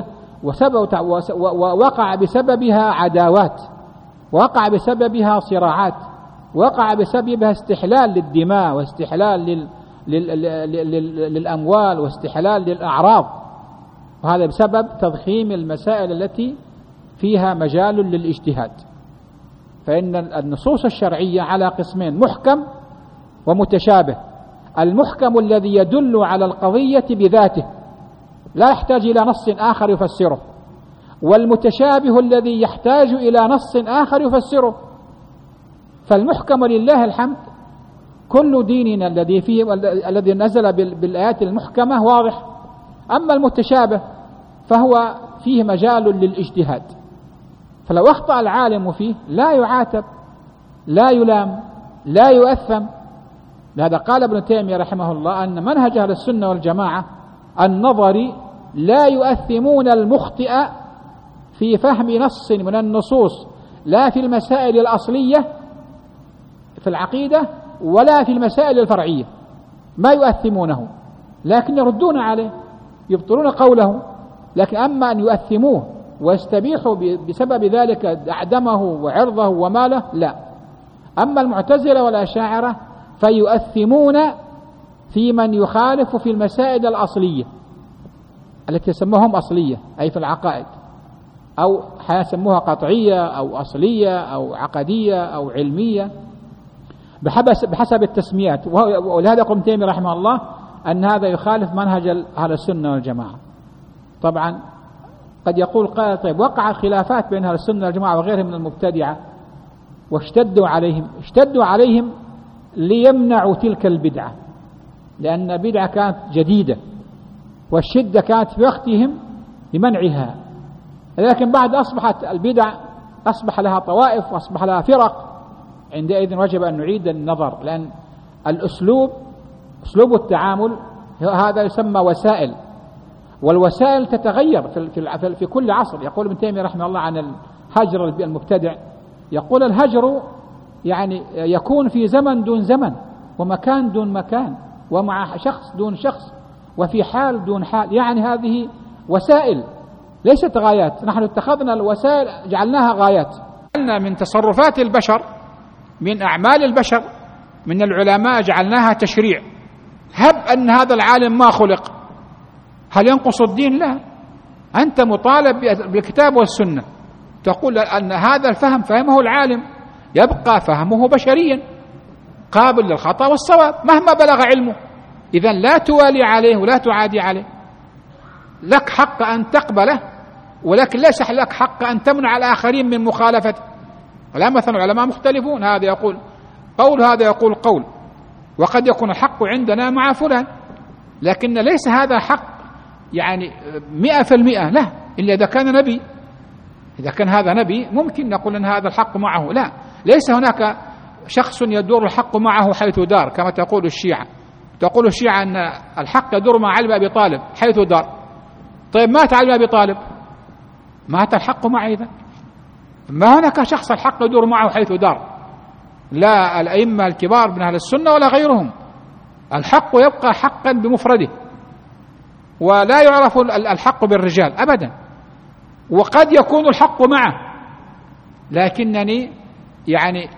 ووقع بسببها عداوات، وقع بسببها صراعات، وقع بسببها استحلال للدماء واستحلال للأموال واستحلال للأعراض. وهذا بسبب تضخيم المسائل التي فيها مجال للاجتهاد. فإن النصوص الشرعية على قسمين: محكم ومتشابه. المحكم الذي يدل على القضية بذاته لا يحتاج إلى نص آخر يفسره، والمتشابه الذي يحتاج إلى نص آخر يفسره. فالمحكم لله الحمد كل ديننا الذي نزل بالآيات المحكمة واضح. أما المتشابه فهو فيه مجال للاجتهاد، فلو أخطأ العالم فيه لا يعاتب، لا يلام، لا يؤثم. لهذا قال ابن تيمية رحمه الله أن منهج أهل السنة والجماعة النظري لا يؤثمون المخطئ في فهم نص من النصوص، لا في المسائل الأصلية في العقيدة ولا في المسائل الفرعية، ما يؤثمونه، لكن يردون عليه، يبطلون قوله. لكن أما أن يؤثموه ويستبيح بسبب ذلك دمه وعرضه وماله، لا. أما المعتزلة والأشاعرة فيؤثمون في من يخالف في المسائل الأصلية التي يسموهم أصلية، أي في العقائد، أو يسموها قطعية أو أصلية أو عقدية أو علمية بحسب التسميات. ولهذا يقول ابن تيمية رحمه الله أن هذا يخالف منهج أهل السنة والجماعة. طبعا قد يقول قائل طيب وقع خلافات بين أهل السنة والجماعة وغيرهم من المبتدعة واشتدوا عليهم ليمنعوا تلك البدعة، لأن البدعة كانت جديدة والشدة كانت في وقتهم لمنعها. لكن بعد أصبحت البدع أصبح لها طوائف وأصبح لها فرق، عندئذ وجب أن نعيد النظر، لأن أسلوب التعامل هذا يسمى وسائل، والوسائل تتغير في كل عصر. يقول ابن تيمية رحمه الله عن الهجر المبتدع، يقول الهجر يعني يكون في زمن دون زمن، ومكان دون مكان، ومع شخص دون شخص، وفي حال دون حال. يعني هذه وسائل ليست غايات. نحن اتخذنا الوسائل جعلناها غايات. جعلنا من تصرفات البشر، من أعمال البشر، من العلماء جعلناها تشريع. هب أن هذا العالم ما خلق، هل ينقص الدين؟ لا، أنت مطالب بالكتاب والسنة. تقول أن هذا الفهم فهمه العالم، يبقى فهمه بشريا قابل للخطأ والصواب مهما بلغ علمه. إذن لا توالي عليه ولا تعادي عليه، لك حق أن تقبله، ولكن ليس لك حق أن تمنع الآخرين من مخالفته. ولا مثلا علماء مختلفون، هذا يقول قول هذا يقول قول، وقد يكون الحق عندنا مع فلان، لكن ليس هذا حق يعني 100%، لا، إلا إذا كان نبي. إذا كان هذا نبي ممكن نقول أن هذا الحق معه، لا، ليس هناك شخص يدور الحق معه حيث دار كما تقول الشيعة. تقول الشيعة أن الحق يدور مع علي بن أبي طالب حيث دار. طيب مات علي بن أبي طالب، مات الحق معه. إذا ما هناك شخص الحق يدور معه حيث دار، لا الأئمة الكبار من أهل السنة ولا غيرهم. الحق يبقى حقا بمفرده، ولا يعرف الحق بالرجال أبدا. وقد يكون الحق معه، لكنني يعني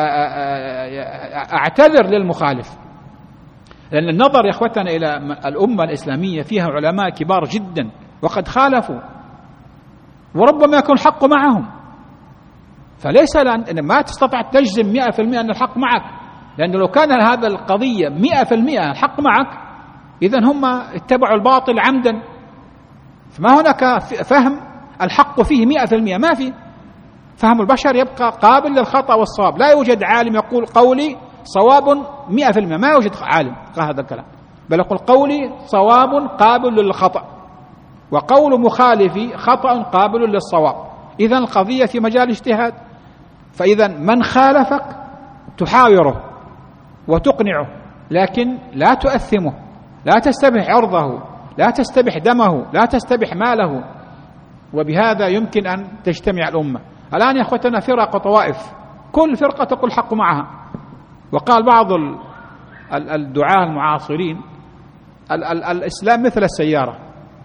أعتذر للمخالف، لأن النظر يا أخوتنا إلى الأمة الإسلامية فيها علماء كبار جدا وقد خالفوا، وربما يكون الحق معهم. فليس ما تستطيع تجزم 100% أن الحق معك، لأنه لو كان هذا القضية 100% الحق معك إذن هم اتبعوا الباطل عمدا. فما هناك فهم الحق فيه 100%، ما في. فهم البشر يبقى قابل للخطأ والصواب. لا يوجد عالم يقول قولي صواب 100%، ما يوجد عالم قال هذا الكلام، بل يقول قولي صواب قابل للخطأ، وقول مخالفي خطأ قابل للصواب. إذن القضية في مجال اجتهاد. فإذا من خالفك تحاوره وتقنعه، لكن لا تؤثمه، لا تستبح عرضه، لا تستبح دمه، لا تستبح ماله. وبهذا يمكن أن تجتمع الأمة. الآن يا أخوتنا فرق وطوائف، كل فرقة تقول الحق معها. وقال بعض الدعاة المعاصرين الإسلام مثل السيارة،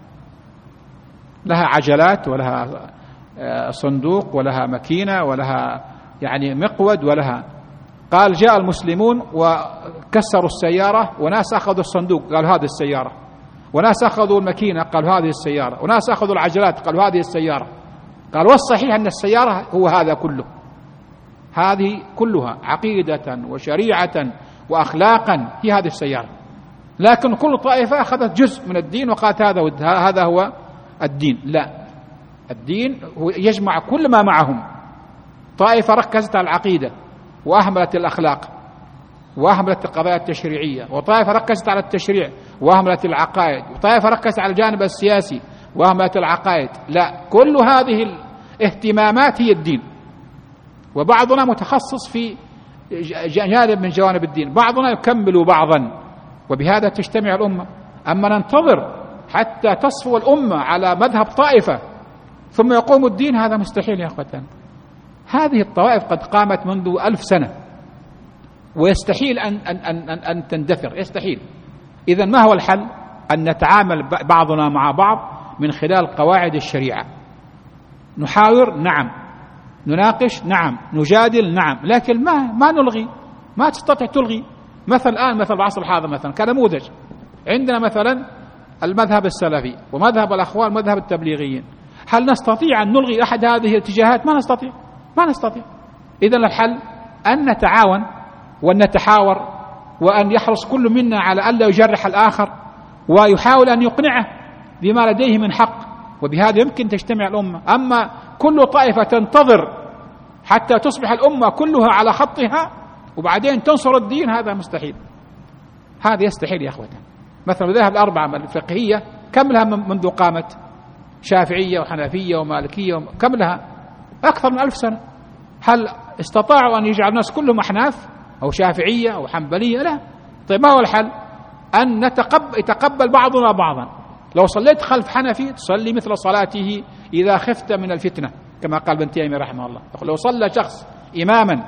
لها عجلات ولها صندوق ولها ماكينة ولها يعني مقود ولها. قال جاء المسلمون وكسروا السيارة، وناس أخذوا الصندوق قالوا هذه السيارة، وناس أخذوا الماكينة قالوا هذه السيارة، وناس أخذوا العجلات قالوا هذه السيارة. قال والصحيح أن السيارة هو هذا كله، هذه كلها عقيدة وشريعة وأخلاقا هي هذه السيارة. لكن كل طائفة أخذت جزء من الدين وقالت هذا هو الدين. لا، الدين هو يجمع كل ما معهم. طائفة ركزت على العقيدة وأهملت الأخلاق وأهملت القضايا التشريعية، وطائفة ركزت على التشريع وأهملت العقائد، وطائفة ركزت على الجانب السياسي وأهملت العقائد. لا، كل هذه الاهتمامات هي الدين. وبعضنا متخصص في جانب من جوانب الدين، بعضنا يكمل بعضا، وبهذا تجتمع الأمة. أما ننتظر حتى تصفو الأمة على مذهب طائفة ثم يقوم الدين، هذا مستحيل يا أخوتان. هذه الطوائف قد قامت منذ 1000 سنة، ويستحيل أن تندثر، يستحيل. إذن ما هو الحل؟ أن نتعامل بعضنا مع بعض من خلال قواعد الشريعة، نحاور نعم، نناقش نعم، نجادل نعم، لكن ما نلغي، ما تستطيع تلغي. مثل الآن مثل العصر الحاضر مثلا كنموذج، عندنا مثلا المذهب السلفي ومذهب الأخوان مذهب التبليغيين، هل نستطيع أن نلغي أحد هذه الاتجاهات؟ ما نستطيع. إذن الحل أن نتعاون وأن نتحاور، وأن يحرص كل منا على ألا يجرح الآخر، ويحاول أن يقنعه بما لديه من حق، وبهذا يمكن تجتمع الأمة. أما كل طائفة تنتظر حتى تصبح الأمة كلها على خطها وبعدين تنصر الدين، هذا مستحيل، هذا يستحيل يا أخوتي. مثلا المذاهب الأربعة الفقهية كم لها منذ قامت؟ شافعية وحنفية ومالكية كم لها؟ أكثر من 1000 سنة. هل استطاعوا أن يجعل الناس كلهم أحناف أو شافعية أو حنبلية؟ لا. طيب ما هو الحل؟ أن يتقبل بعضنا بعضا. لو صليت خلف حنفي تصلي مثل صلاته إذا خفت من الفتنة، كما قال ابن تيمية رحمه الله. لو صلى شخص إماما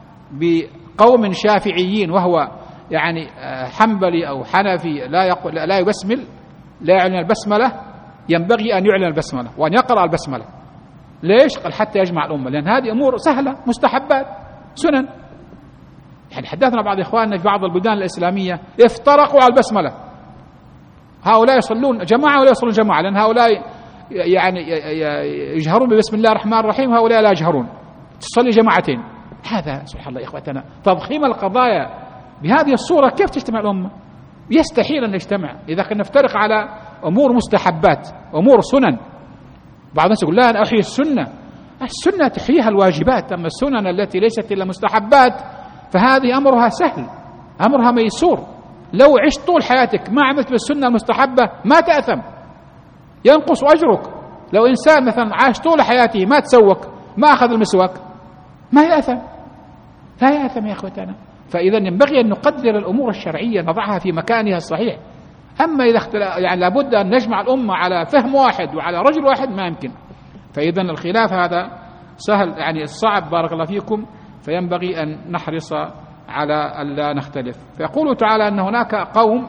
بقوم شافعيين وهو يعني حنبلي أو حنفي لا يبسمل، لا يعلن البسملة، ينبغي أن يعلن البسملة وأن يقرأ البسملة. ليش؟ قال حتى يجمع الأمة، لأن هذه أمور سهلة، مستحبات، سنن. يعني حدثنا بعض إخواننا في بعض البلدان الإسلامية افترقوا على البسملة، هؤلاء يصلون جماعة ولا يصلون جماعة، لأن هؤلاء يعني يجهرون ببسم الله الرحمن الرحيم، هؤلاء لا يجهرون، تصلي جماعتين. هذا سبحان الله يا إخوتنا تضخيم القضايا بهذه الصورة. كيف تجتمع الأمة؟ يستحيل أن نجتمع إذا كنا نفترق على أمور مستحبات، أمور سنن. بعض الناس يقول لا أنا أحيي السنة تحييها الواجبات، أما السنن التي ليست إلا مستحبات فهذه أمرها سهل، أمرها ميسور. لو عشت طول حياتك ما عملت بالسنة المستحبة ما تأثم، ينقص أجرك. لو إنسان مثلا عاش طول حياته ما تسوك، ما أخذ المسواك، ما يأثم، لا يأثم يا أخوتنا. فإذا ينبغي أن نقدر الأمور الشرعية، نضعها في مكانها الصحيح. أما إذا يعني لابد أن نجمع الأمة على فهم واحد وعلى رجل واحد، ما يمكن. فإذا الخلاف هذا سهل يعني صعب، بارك الله فيكم، فينبغي أن نحرص على ألا نختلف. فيقول تعالى أن هناك قوم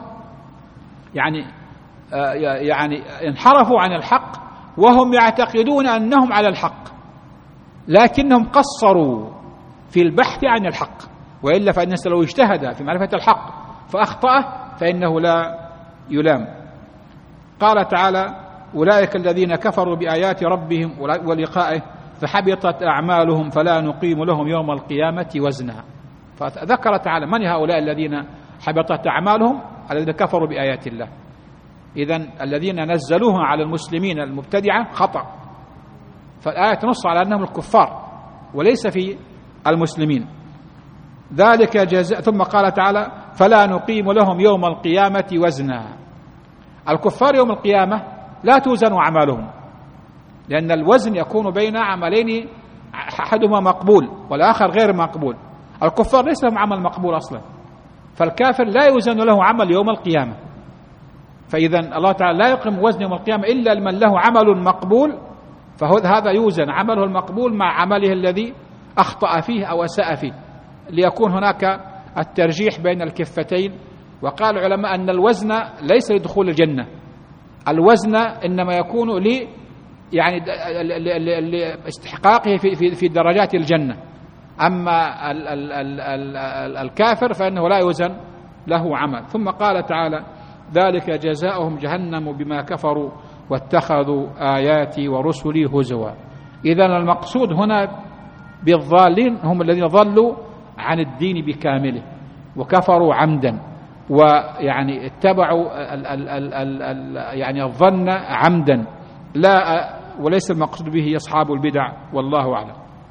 يعني انحرفوا عن الحق وهم يعتقدون أنهم على الحق، لكنهم قصروا في البحث عن الحق، وإلا فإن لو اجتهد في معرفة الحق فأخطأه فإنه لا يلام. قال تعالى أولئك الذين كفروا بآيات ربهم ولقائه فحبطت أعمالهم فلا نقيم لهم يوم القيامة وزنا. فذكر تعالى من هؤلاء الذين حبطت أعمالهم؟ الذين كفروا بآيات الله. إذن الذين نزلوها على المسلمين المبتدعة خطأ، فالآية تنص على أنهم الكفار وليس في المسلمين. ذلك جزاء. ثم قال تعالى فلا نقيم لهم يوم القيامة وزنا. الكفار يوم القيامة لا توزن أعمالهم، لأن الوزن يكون بين عملين أحدهما مقبول والآخر غير مقبول. الكفار ليس لهم عمل مقبول أصلا، فالكافر لا يوزن له عمل يوم القيامة. فإذا الله تعالى لا يقيم وزن يوم القيامة إلا لمن له عمل مقبول، فهذا يوزن عمله المقبول مع عمله الذي أخطأ فيه أو أساء فيه، ليكون هناك الترجيح بين الكفتين. وقال العلماء أن الوزن ليس لدخول الجنة، الوزن إنما يكون يعني لاستحقاقه في درجات الجنة. أما الكافر فإنه لا يوزن له عمل. ثم قال تعالى ذلك جزاؤهم جهنم بما كفروا واتخذوا آياتي ورسلي هزوا. إذن المقصود هنا بالضالين هم الذين ضلوا عن الدين بكامله وكفروا عمدا، ويعني اتبعوا يعني الظن عمدا، لا وليس المقصود به أصحاب البدع، والله أعلم.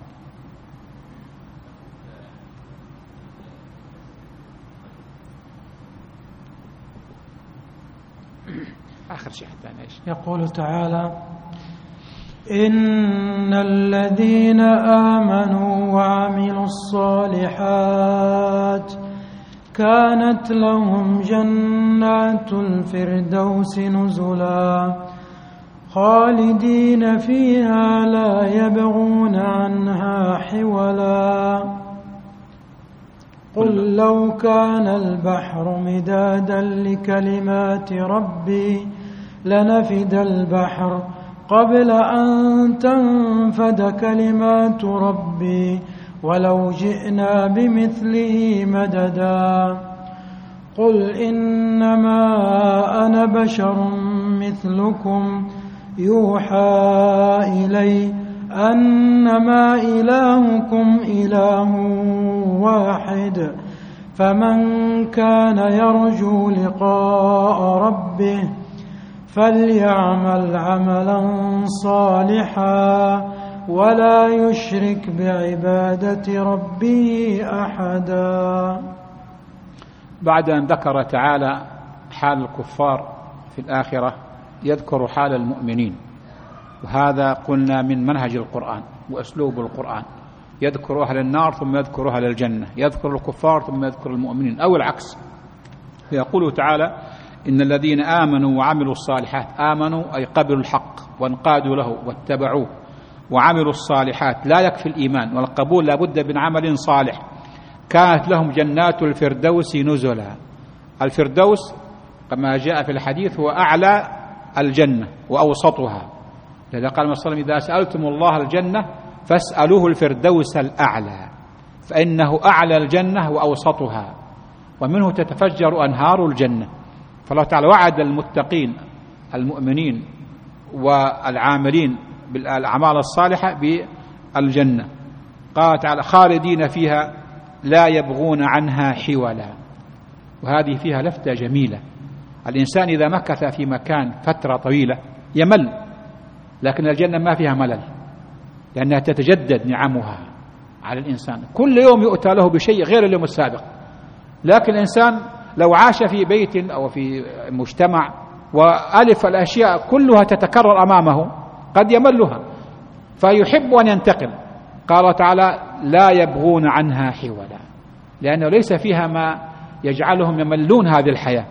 آخر شيء حتى نعيش. يقول تعالى إن الذين آمنوا وعملوا الصالحات كانت لهم جنات الفردوس نزلا خالدين فيها لا يبغون عنها حولا قل لو كان البحر مدادا لكلمات ربي لنفد البحر قبل أن تنفد كلمات ربي ولو جئنا بمثله مددا قل إنما أنا بشر مثلكم يوحى إلي أنما إلهكم إله واحد فمن كان يرجو لقاء ربه فليعمل عملا صالحا ولا يشرك بعبادة ربه أحدا. بعد أن ذكر تعالى حال الكفار في الآخرة يذكر حال المؤمنين، وهذا قلنا من منهج القرآن وأسلوب القرآن، يذكر أهل النار ثم يذكر أهل الجنة، يذكر الكفار ثم يذكر المؤمنين أو العكس. يقول تعالى إن الذين آمنوا وعملوا الصالحات، آمنوا أي قبلوا الحق وانقادوا له واتبعوه وعملوا الصالحات، لا يكفي الإيمان والقبول، لا بد من عمل صالح، كانت لهم جنات الفردوس نزلا. الفردوس كما جاء في الحديث هو أعلى الجنة وأوسطها، لذا قال صلى الله عليه وسلم إذا سألتم الله الجنة فاسألوه الفردوس الأعلى، فإنه أعلى الجنة وأوسطها ومنه تتفجر أنهار الجنة. فالله تعالى وعد المتقين المؤمنين والعاملين بالأعمال الصالحة بالجنة، قال تعالى خالدين فيها لا يبغون عنها حولا. وهذه فيها لفتة جميلة، الإنسان إذا مكث في مكان فترة طويلة يمل، لكن الجنة ما فيها ملل لأنها تتجدد نعمها على الإنسان، كل يوم يؤتى له بشيء غير اليوم السابق. لكن الإنسان لو عاش في بيت أو في مجتمع وألف الأشياء كلها تتكرر أمامه قد يملها فيحب أن ينتقل. قال تعالى لا يبغون عنها حولا، لأنه ليس فيها ما يجعلهم يملون هذه الحياة،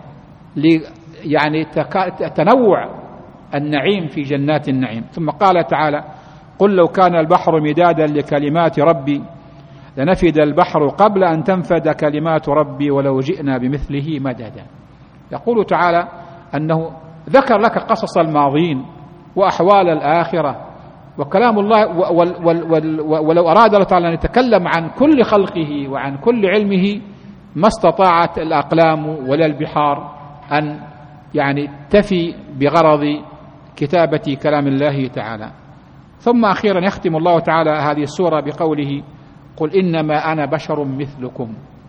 يعني تنوع النعيم في جنات النعيم. ثم قال تعالى قل لو كان البحر مدادا لكلمات ربي لنفد البحر قبل أن تنفد كلمات ربي ولو جئنا بمثله مددا. يقول تعالى أنه ذكر لك قصص الماضين وأحوال الآخرة وكلام الله، ولو أراد الله تعالى أن يتكلم عن كل خلقه وعن كل علمه ما استطاعت الأقلام ولا البحار أن يعني تفي بغرض كتابة كلام الله تعالى. ثم أخيرا يختم الله تعالى هذه السورة بقوله قل إنما أنا بشر مثلكم،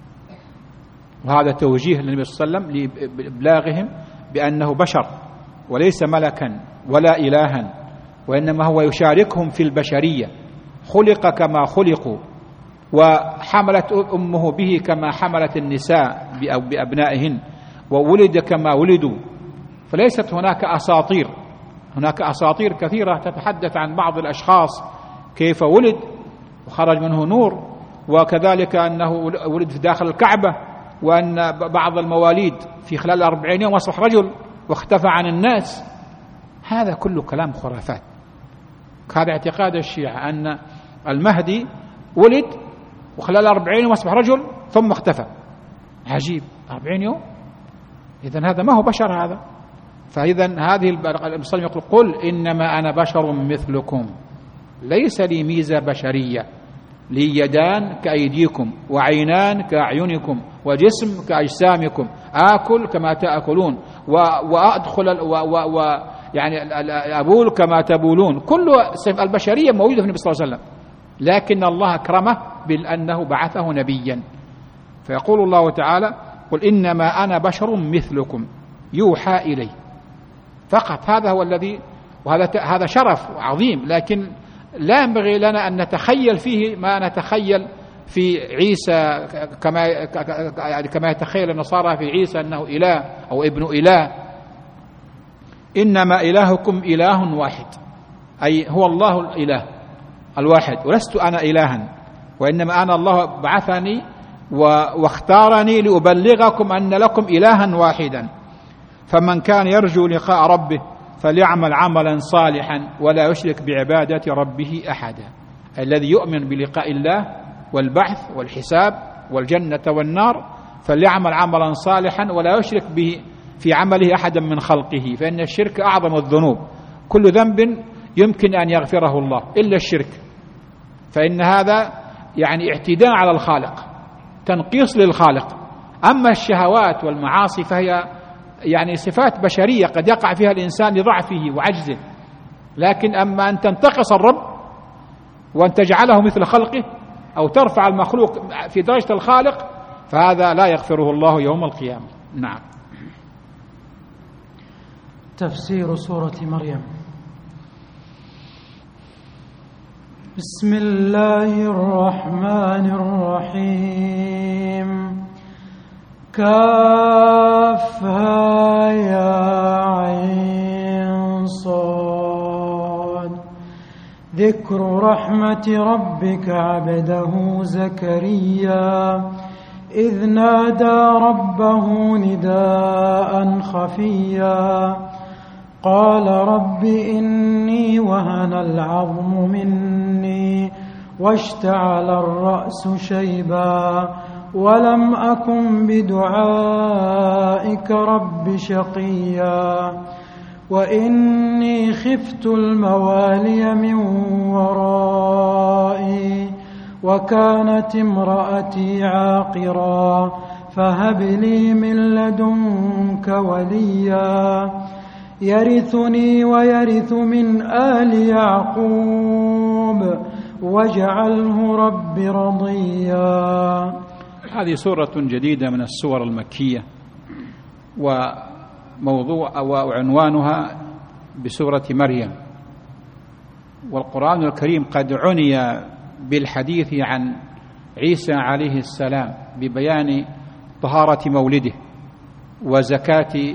وهذا توجيه للنبي صلى الله عليه وسلم لإبلاغهم بأنه بشر وليس ملكا ولا إلها، وإنما هو يشاركهم في البشرية، خلق كما خلقوا وحملت أمه به كما حملت النساء بأبنائهن وولد كما ولدوا، فليست هناك أساطير. هناك أساطير كثيرة تتحدث عن بعض الأشخاص كيف ولد وخرج منه نور، وكذلك أنه ولد في داخل الكعبة، وأن بعض المواليد في خلال 40 يوم أصبح رجل واختفى عن الناس. هذا كله كلام خرافات. هذا اعتقاد الشيعة أن المهدي ولد وخلال 40 يوم أصبح رجل ثم اختفى. عجيب، 40 يوم؟ إذن هذا ما هو بشر هذا. فإذن هذه المسلم يقول قل إنما أنا بشر مثلكم ليس لي ميزة بشرية، لي يدان كأيديكم وعينان كأعينكم وجسم كأجسامكم، آكل كما تأكلون وأدخل يعني أبول كما تبولون. كل البشرية موجودة في النبي صلى الله عليه وسلم، لكن الله أكرمه بأنه بعثه نبيا. فيقول الله تعالى قل إنما أنا بشر مثلكم يوحى إلي فقط. هذا هو الذي، وهذا شرف عظيم، لكن لا ينبغي لنا أن نتخيل فيه ما نتخيل في عيسى كما يتخيل النصارى في عيسى أنه إله أو ابن إله. إنما إلهكم إله واحد، أي هو الله الإله الواحد، ولست أنا إلها، وإنما أنا الله بعثني واختارني لأبلغكم أن لكم إلها واحدا. فمن كان يرجو لقاء ربه فليعمل عملا صالحا ولا يشرك بعبادة ربه أحدا. الذي يؤمن بلقاء الله والبعث والحساب والجنة والنار فليعمل عملا صالحا ولا يشرك به في عمله أحدا من خلقه، فإن الشرك أعظم الذنوب. كل ذنب يمكن أن يغفره الله إلا الشرك، فإن هذا يعني اعتداء على الخالق، تنقيص للخالق. أما الشهوات والمعاصي فهي يعني صفات بشرية قد يقع فيها الإنسان لضعفه وعجزه، لكن أما أن تنتقص الرب وأن تجعله مثل خلقه أو ترفع المخلوق في درجة الخالق فهذا لا يغفره الله يوم القيامة. نعم. تفسير سورة مريم. بسم الله الرحمن الرحيم. كافها يا عين صاد. ذكر رحمة ربك عبده زكريا إذ نادى ربه نداء خفيا قال رب إني وهن العظم مني واشتعل الرأس شيبا ولم أكن بدعائك رب شقيا وإني خفت الموالي من ورائي وكانت امرأتي عاقرا فهب لي من لدنك وليا يرثني ويرث من آل يعقوب واجعله رب رضيا. هذه سورة جديدة من السور المكية، وموضوع وعنوانها بسورة مريم. والقرآن الكريم قد عني بالحديث عن عيسى عليه السلام ببيان طهارة مولده وزكاة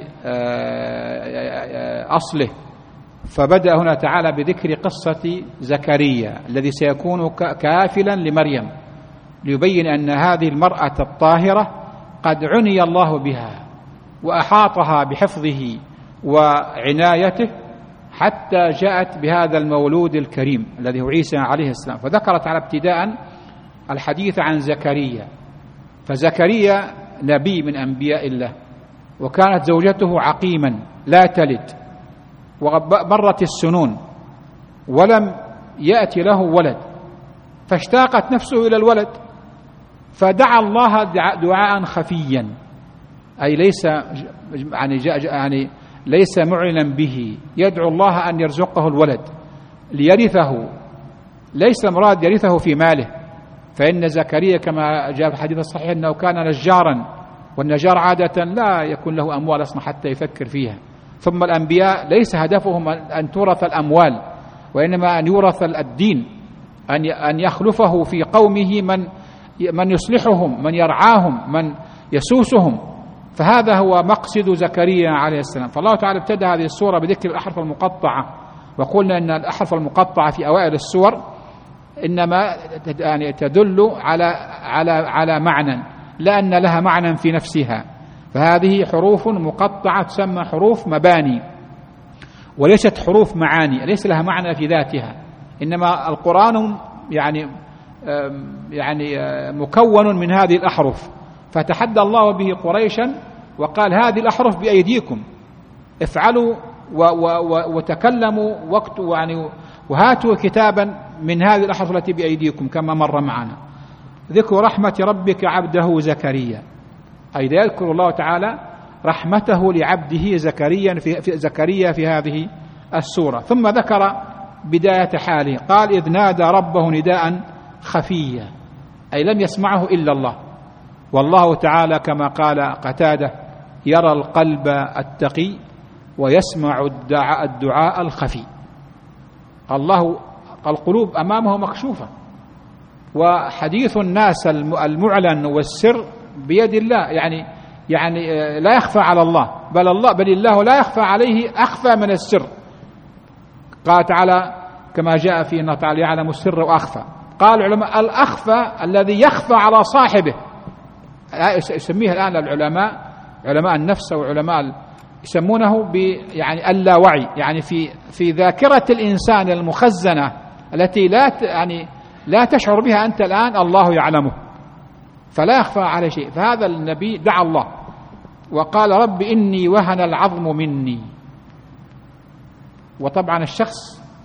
أصله، فبدأ هنا تعالى بذكر قصة زكريا الذي سيكون كافلا لمريم، ليبين أن هذه المرأة الطاهرة قد عني الله بها وأحاطها بحفظه وعنايته حتى جاءت بهذا المولود الكريم الذي هو عيسى عليه السلام. فذكرت على ابتداء الحديث عن زكريا، فزكريا نبي من أنبياء الله، وكانت زوجته عقيما لا تلد، ومرت السنون ولم يأتي له ولد، فاشتاقت نفسه إلى الولد، فدعا الله دعاء خفيا، أي ليس معلنا به، يدعو الله أن يرزقه الولد ليرثه، ليس مراد يرثه في ماله، فإن زكريا كما جاء في الحديث الصحيح أنه كان نجارا، والنجار عادة لا يكون له أموال أصلا حتى يفكر فيها. ثم الأنبياء ليس هدفهم أن تورث الأموال، وإنما أن يورث الدين، أن يخلفه في قومه من يصلحهم، من يرعاهم، من يسوسهم. فهذا هو مقصد زكريا عليه السلام. فالله تعالى ابتدأ هذه السورة بذكر الأحرف المقطعة، وقلنا أن الأحرف المقطعة في أوائل السور إنما يعني تدل على معنى، لا أن لها معنى في نفسها، فهذه حروف مقطعة تسمى حروف مباني وليست حروف معاني، ليس لها معنى في ذاتها، إنما القرآن يعني مكون من هذه الأحرف. فتحدى الله به قريشا وقال هذه الأحرف بأيديكم، افعلوا وتكلموا واكتبوا وهاتوا كتابا من هذه الأحرف التي بأيديكم كما مر معنا. ذكر رحمة ربك عبده زكريا، أي يذكر الله تعالى رحمته لعبده زكريا في هذه السورة. ثم ذكر بداية حاله، قال إذ نادى ربه نداء خفيا، أي لم يسمعه إلا الله، والله تعالى كما قال قتادة يرى القلب التقي ويسمع الدعاء الخفي. الله القلوب أمامه مكشوفة، وحديث الناس المعلن والسر بيد الله، يعني لا يخفى على الله، بل الله لا يخفى عليه أخفى من السر. قال تعالى كما جاء في أنه تعالى يعلم السر وأخفى. قال العلماء الأخفى الذي يخفى على صاحبه، يسميه الآن العلماء علماء النفس وعلماء يسمونه اللاوعي، يعني في ذاكرة الإنسان المخزنة التي لا تشعر بها أنت الآن، الله يعلمه فلا يخفى على شيء. فهذا النبي دعا الله وقال رب إني وهن العظم مني. وطبعا الشخص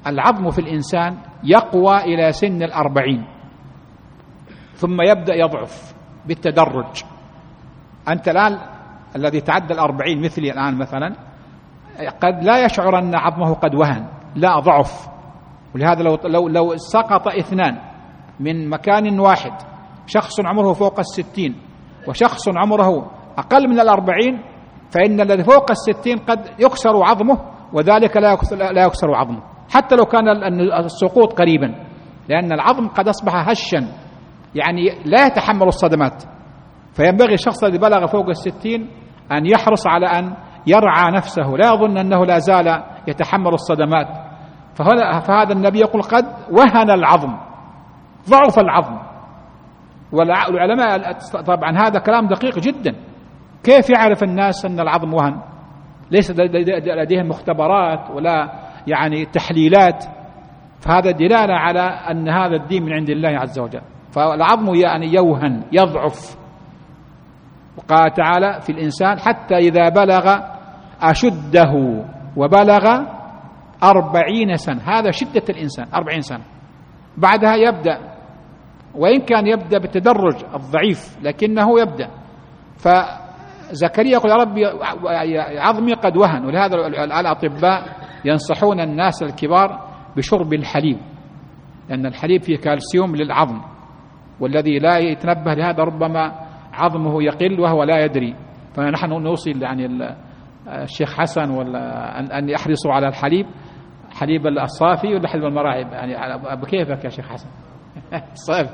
العظم في الإنسان يقوى إلى سن 40 ثم يبدأ يضعف بالتدرج. أنت الآن الذي تعدى 40 مثلي الآن مثلا قد لا يشعر أن عظمه قد وهن، لا ضعف. ولهذا لو سقط 2 من مكان واحد، شخص عمره فوق 60 وشخص عمره أقل من 40، فإن الذي فوق 60 قد يكسر عظمه وذلك لا يكسر عظمه حتى لو كان السقوط قريبا، لأن العظم قد أصبح هشا يعني لا يتحمل الصدمات. فينبغي الشخص الذي بلغ فوق 60 أن يحرص على أن يرعى نفسه، لا يظن أنه لا زال يتحمل الصدمات. فهذا النبي يقول قد وهن العظم، ضعف العظم. والعلماء طبعا هذا كلام دقيق جدا، كيف يعرف الناس أن العظم وهن؟ ليس لديهم مختبرات ولا يعني تحليلات، فهذا دلالة على أن هذا الدين من عند الله عز وجل. فالعظم يعني يوهن يضعف. وقال تعالى في الإنسان حتى إذا بلغ أشده وبلغ 40 سنة، هذا شدة الإنسان 40 سنة، بعدها يبدأ، وإن كان يبدأ بالتدرج الضعيف لكنه يبدأ. فزكريا يقول يا ربي عظمي قد وهن. ولهذا الأطباء ينصحون الناس الكبار بشرب الحليب، لأن الحليب فيه كالسيوم للعظم، والذي لا يتنبه لهذا ربما عظمه يقل وهو لا يدري. فنحن نوصي يعني الشيخ حسن ولا أن يحرصوا على الحليب، حليب الصافي ولا حليب المراعب، يعني بكيفك يا شيخ حسن. صافي.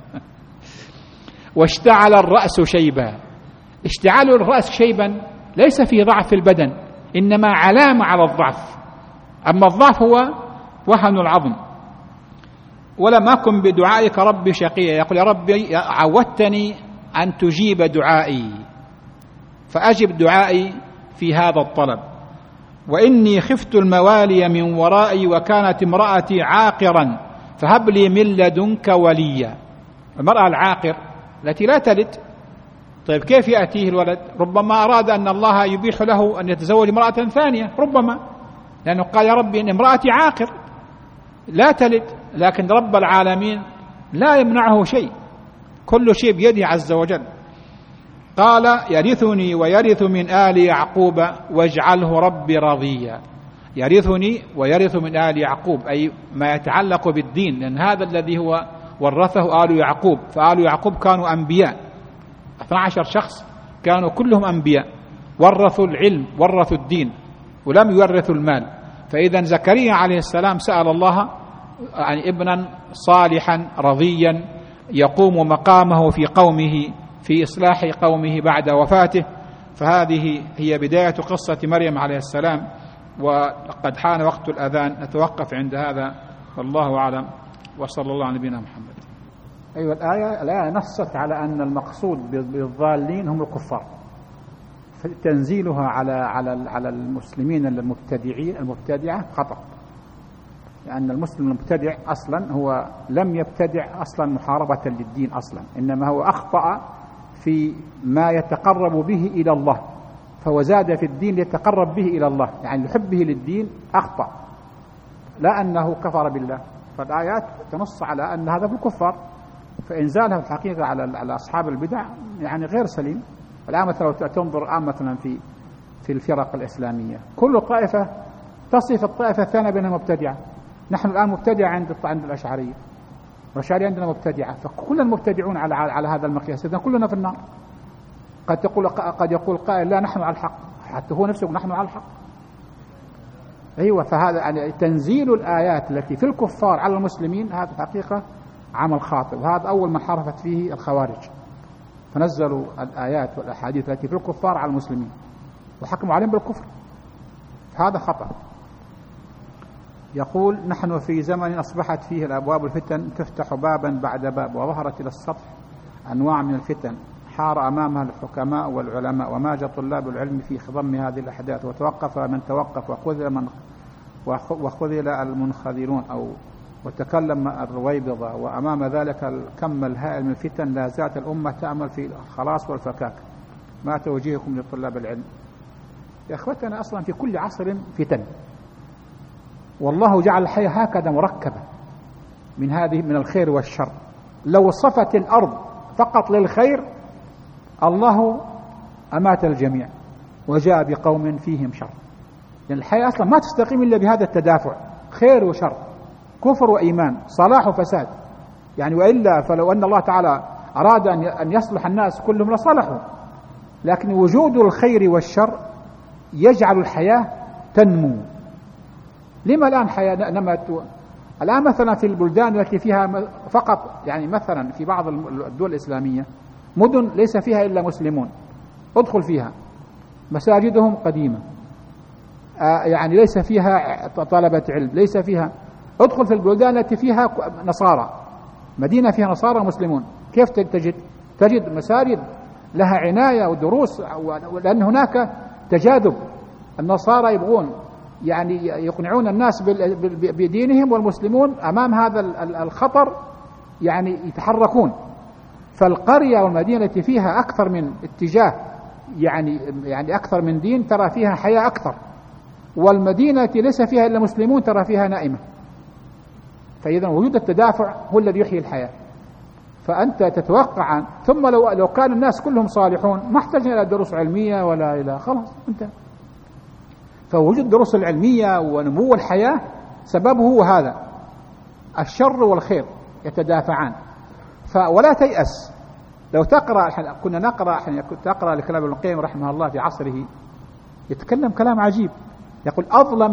واشتعل الرأس شيبا. اشتعال الرأس شيبا ليس في ضعف في البدن، إنما علامة على الضعف. أما الضعف هو وهن العظم. ولم أكن بدعائك ربي شقيا. يقول يا ربي عودتني أن تجيب دعائي فأجب دعائي في هذا الطلب. وإني خفت الموالي من ورائي وكانت امرأتي عاقرا فهب لي من لدنك وليا. المرأة العاقر التي لا تلد، طيب كيف يأتيه الولد؟ ربما أراد أن الله يبيح له أن يتزوج امرأة ثانية، ربما، لأنه قال يا ربي إن امرأتي عاقر لا تلد، لكن رب العالمين لا يمنعه شيء، كل شيء بيده عز وجل. قال يرثني ويرث من آل يعقوب واجعله ربي رضيا. يرثني ويرث من آل يعقوب، أي ما يتعلق بالدين، لأن هذا الذي هو ورثه آل يعقوب. فآل يعقوب كانوا أنبياء، 12 شخص كانوا كلهم أنبياء، ورثوا العلم ورثوا الدين ولم يورثوا المال. فإذا زكريا عليه السلام سأل الله عن ابنا صالحا رضيا يقوم مقامه في قومه في إصلاح قومه بعد وفاته. فهذه هي بداية قصة مريم عليه السلام. وقد حان وقت الأذان، نتوقف عند هذا والله أعلم، وصلى الله على نبينا محمد. أيوة، الآية نصت على أن المقصود بالضالين هم الكفار، تنزيلها على المسلمين المبتدعة خطأ، لأن المسلم المبتدع أصلا هو لم يبتدع أصلا محاربة للدين أصلا، إنما هو أخطأ في ما يتقرب به إلى الله، فهو زاد في الدين ليتقرب به إلى الله، يعني لحبه للدين أخطأ، لا أنه كفر بالله. فالآيات تنص على أن هذا بالكفار، فإنزالها في الحقيقة على أصحاب البدع يعني غير سليم. الآن مثلا لو تنظر مثلا في الفرق الإسلامية، كل طائفة تصف الطائفة الثانية بأنها مبتدعة. نحن الآن مبتدع عند الأشعرية، والأشعرية عندنا مبتدعة، فكلنا مبتدعون على هذا المقياس، إذن كلنا في النار. قد يقول قائل لا نحن على الحق، حتى هو نفسه نحن على الحق. أيوة، فهذا يعني تنزيل الآيات التي في الكفار على المسلمين هذا الحقيقة عمل خاطئ، وهذا أول ما حرفت فيه الخوارج، فنزلوا الآيات والأحاديث التي في الكفار على المسلمين وحكموا عليهم بالكفر، هذا خطأ. يقول نحن في زمن أصبحت فيه الأبواب الفتن تفتح بابا بعد باب، وظهرت إلى السطح أنواع من الفتن حار أمامها الحكماء والعلماء، وماج طلاب العلم في خضم هذه الأحداث، وتوقف من توقف وخذل المنخذلون وتكلم الرويبضة، وأمام ذلك الكم الهائل من الفتن لا زالت الأمة تأمل في الخلاص والفكاك. ما توجيهكم لطلاب العلم؟ يا أخوتنا أصلا في كل عصر فتن، والله جعل الحياة هكذا مركبة من الخير والشر. لو صفت الأرض فقط للخير الله أمات الجميع وجاء بقوم فيهم شر، لأن الحياة أصلا ما تستقيم إلا بهذا التدافع، خير وشر، كفر وإيمان، صلاح وفساد. يعني وإلا فلو أن الله تعالى أراد أن يصلح الناس كلهم لصلحوا، لكن وجود الخير والشر يجعل الحياة تنمو. لما الآن حياة نمت؟ الآن مثلا في البلدان التي فيها فقط، يعني مثلا في بعض الدول الإسلامية مدن ليس فيها إلا مسلمون، ادخل فيها مساجدهم قديمة، يعني ليس فيها طلبة علم، ليس فيها. ادخل في البلدان التي فيها نصارى، مدينة فيها نصارى مسلمون، كيف تجد مساجد لها عناية ودروس، لأن هناك تجاذب. النصارى يبغون يعني يقنعون الناس بدينهم، والمسلمون أمام هذا الخطر يعني يتحركون. فالقرية والمدينة التي فيها أكثر من اتجاه، يعني أكثر من دين، ترى فيها حياة أكثر، والمدينة التي ليس فيها إلا مسلمون ترى فيها نائمة. فإذا وجود التدافع هو الذي يحيي الحياة. فأنت تتوقع، ثم لو كان الناس كلهم صالحون ما احتاجنا إلى دروس علمية ولا إلى، خلاص انتهى. فوجود الدروس العلمية ونمو الحياة سببه هو هذا، الشر والخير يتدافعان. ولا تيأس. لو تقرأ، كنا نقرأ تقرأ لكلام ابن القيم رحمه الله في عصره، يتكلم كلام عجيب، يقول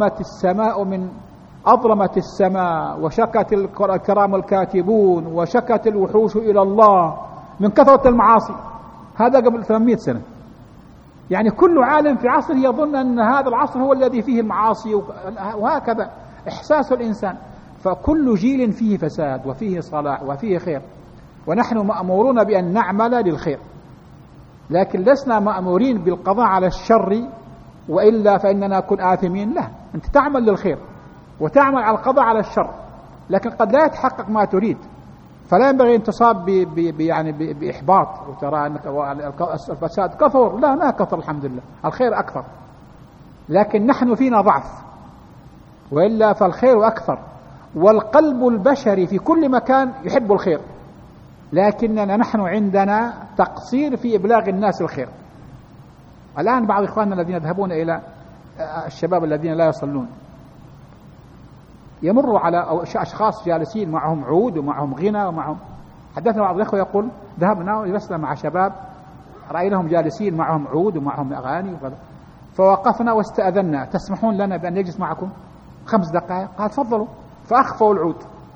أظلمت السماء وشكت الكرام الكاتبون وشكت الوحوش إلى الله من كثرة المعاصي. هذا قبل 800 سنة. يعني كل عالم في عصره يظن أن هذا العصر هو الذي فيه المعاصي، وهكذا إحساس الإنسان. فكل جيل فيه فساد وفيه صلاح وفيه خير، ونحن مأمورون بأن نعمل للخير، لكن لسنا مأمورين بالقضاء على الشر، وإلا فإننا نكون آثمين. لا، أنت تعمل للخير وتعمل على القضاء على الشر، لكن قد لا يتحقق ما تريد، فلا ينبغي أن تصاب يعني بإحباط وترى أن الفساد كثر. لا، ما كثر، الحمد لله، الخير أكثر، لكن نحن فينا ضعف، وإلا فالخير أكثر. والقلب البشري في كل مكان يحب الخير، لكننا نحن عندنا تقصير في إبلاغ الناس الخير. الآن بعض إخواننا الذين يذهبون إلى الشباب الذين لا يصلون، يمروا على أشخاص جالسين معهم عود ومعهم غنى ومعهم. حدثنا بعض الأخوة يقول ذهبنا وجلسنا مع شباب رأيناهم جالسين معهم عود ومعهم أغاني وكذا، فوقفنا واستأذنا، تسمحون لنا بأن نجلس معكم 5 دقائق؟ قال تفضلوا. فأخفوا العود،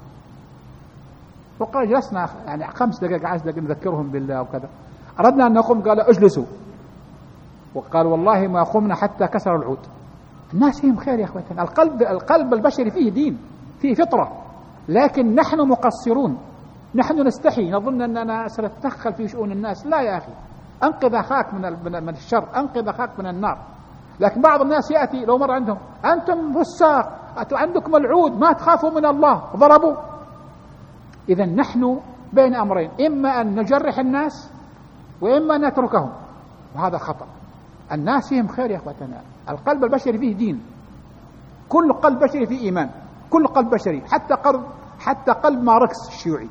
وقال جلسنا يعني 5 دقائق 10 دقائق نذكرهم بالله وكذا. أردنا أن نقوم، قال اجلسوا، وقال والله ما قمنا حتى كسروا العود. الناس فيهم خير يا أخواتنا. القلب البشري فيه دين، فيه فطرة، لكن نحن مقصرون، نحن نستحي، نظن أننا سنتدخل في شؤون الناس. لا يا أخي، أنقذ أخاك من الشر، أنقذ أخاك من النار. لكن بعض الناس يأتي لو مر عندهم، أنتم فساق، عندكم العود، ما تخافوا من الله، ضربوا. إذا نحن بين أمرين، إما أن نجرح الناس وإما أن نتركهم، وهذا خطأ. الناس فيهم خير يا أخواتنا. القلب البشري فيه دين، كل قلب بشري فيه إيمان، كل قلب بشري، حتى قلب ماركس الشيوعي.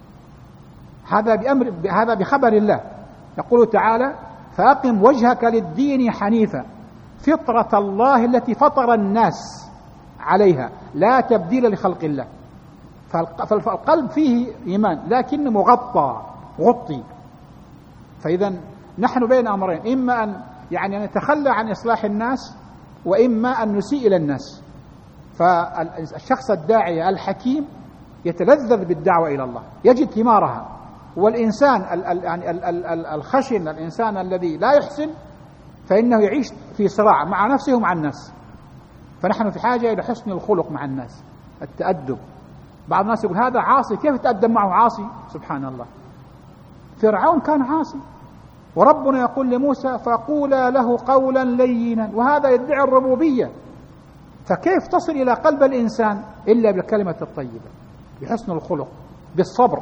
هذا بخبر الله. يقول تعالى فأقم وجهك للدين حنيفا فطرة الله التي فطر الناس عليها لا تبديل لخلق الله. فالقلب فيه إيمان لكن غطي. فإذا نحن بين أمرين، إما أن يعني نتخلى عن إصلاح الناس، وإما أن نسيء إلى الناس. فالشخص الداعية الحكيم يتلذذ بالدعوة إلى الله، يجد ثمارها. والإنسان الخشن، الإنسان الذي لا يحسن، فإنه يعيش في صراع مع نفسه ومع الناس. فنحن في حاجة إلى حسن الخلق مع الناس، التأدب. بعض الناس يقول هذا عاصي، كيف تأدب معه عاصي؟ سبحان الله، فرعون كان عاصي، وربنا يقول لموسى فقولا له قولا لينا، وهذا يدعي الربوبية. فكيف تصل إلى قلب الإنسان إلا بالكلمة الطيبة، بحسن الخلق، بالصبر.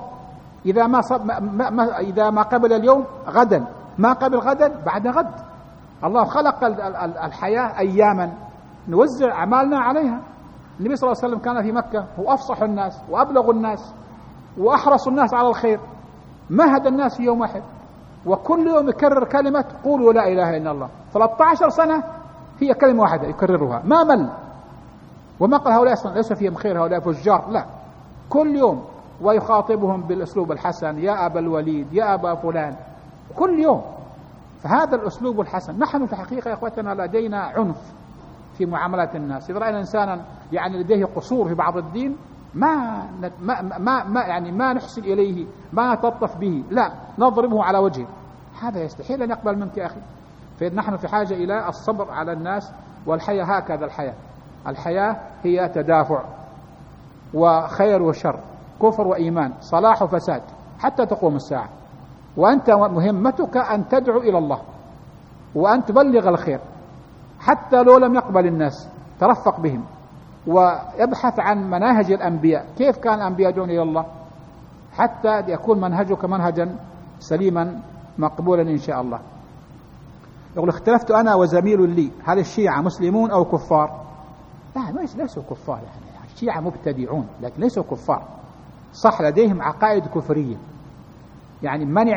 إذا ما قبل اليوم غدا، ما قبل غدا بعد غد. الله خلق الحياة أياما نوزع أعمالنا عليها، النبي صلى الله عليه وسلم كان في مكة هو أفصح الناس وأبلغ الناس وأحرص الناس على الخير، مهد الناس في يوم واحد، وكل يوم يكرر كلمة قولوا لا إله إلا الله. 13 سنة هي كلمة واحدة يكررها ما مل، وما قال هؤلاء ليس فيهم خير هؤلاء فجار، لا، كل يوم ويخاطبهم بالأسلوب الحسن، يا أبا الوليد يا أبا فلان، كل يوم. فهذا الأسلوب الحسن. نحن في الحقيقة يا أخوتنا لدينا عنف في معاملات الناس. إذا رأينا إنسانا يعني لديه قصور في بعض الدين ما نحسن إليه، ما نتلطف به، لا، نضربه على وجهه. هذا يستحيل أن يقبل منك يا أخي. فنحن في حاجة إلى الصبر على الناس، والحياة هكذا الحياة هي تدافع، وخير وشر، كفر وإيمان، صلاح وفساد، حتى تقوم الساعة. وأنت مهمتك أن تدعو إلى الله وأن تبلغ الخير، حتى لو لم يقبل الناس ترفق بهم ويبحث عن مناهج الأنبياء، كيف كان الأنبياء يدعون إلى الله، حتى يكون منهجك منهجا سليما مقبولا إن شاء الله. يقول اختلفت أنا وزميل لي هل الشيعة مسلمون أو كفار؟ لا، ليسوا كفار، يعني الشيعة مبتدعون لكن ليسوا كفار. صح لديهم عقائد كفرية، يعني من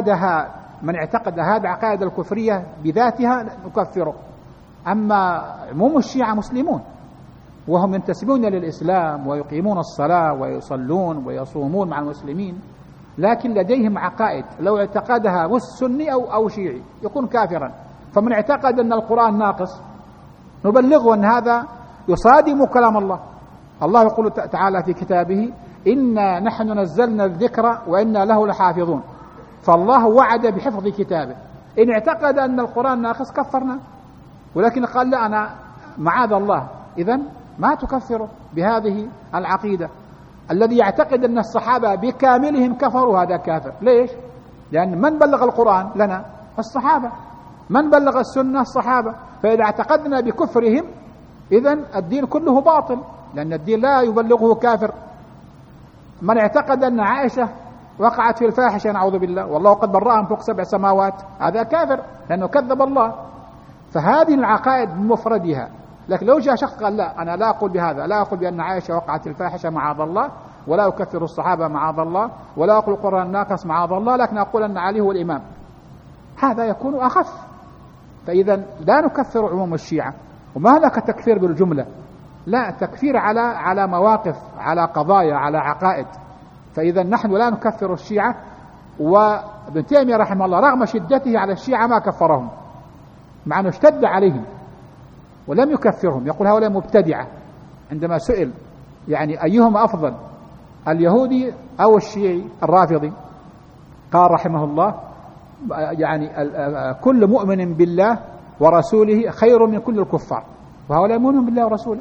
اعتقد هذه العقائد الكفرية بذاتها نكفره. أما عموم الشيعة مسلمون، وهم ينتسبون للإسلام ويقيمون الصلاة ويصلون ويصومون مع المسلمين، لكن لديهم عقائد لو اعتقدها سني أو شيعي يكون كافرا. فمن اعتقد أن القرآن ناقص نبلغه أن هذا يصادم كلام الله. الله يقول تعالى في كتابه إنا نحن نزلنا الذكر وإنا له لحافظون. فالله وعد بحفظ كتابه. إن اعتقد أن القرآن ناقص كفرنا، ولكن قال لا، أنا معاذ الله. إذن ما تكفره بهذه العقيدة. الذي يعتقد أن الصحابة بكاملهم كفروا هذا كافر. ليش؟ لأن من بلغ القرآن لنا الصحابة، من بلغ السنة الصحابة. فإذا اعتقدنا بكفرهم إذن الدين كله باطل، لأن الدين لا يبلغه كافر. من اعتقد أن عائشة وقعت في الفاحشة نعوذ بالله والله قد برأها من فوق 7 سماوات، هذا كافر لأنه كذب الله. فهذه العقائد بمفردها. لكن لو جاء شخص قال لا، أنا لا أقول بهذا، لا أقول بأن عائشة وقعت في الفاحشة معاذ الله، ولا أكفر الصحابة معاذ الله، ولا أقول القرآن ناقص معاذ الله، لكن أقول أن علي هو الإمام، هذا يكون أخف. فإذا لا نكفر عموم الشيعة، وما هذا كتكفير بالجملة، لا، تكفير على مواقف، على قضايا، على عقائد. فإذا نحن لا نكفر الشيعة. وابن تيمية رحمه الله رغم شدته على الشيعة ما كفرهم، مع أنه اشتد عليهم ولم يكفرهم. يقول هؤلاء مبتدعة. عندما سئل يعني أيهما أفضل، اليهودي أو الشيعي الرافضي، قال رحمه الله يعني كل مؤمن بالله ورسوله خير من كل الكفار، وهؤلاء يؤمنون بالله ورسوله.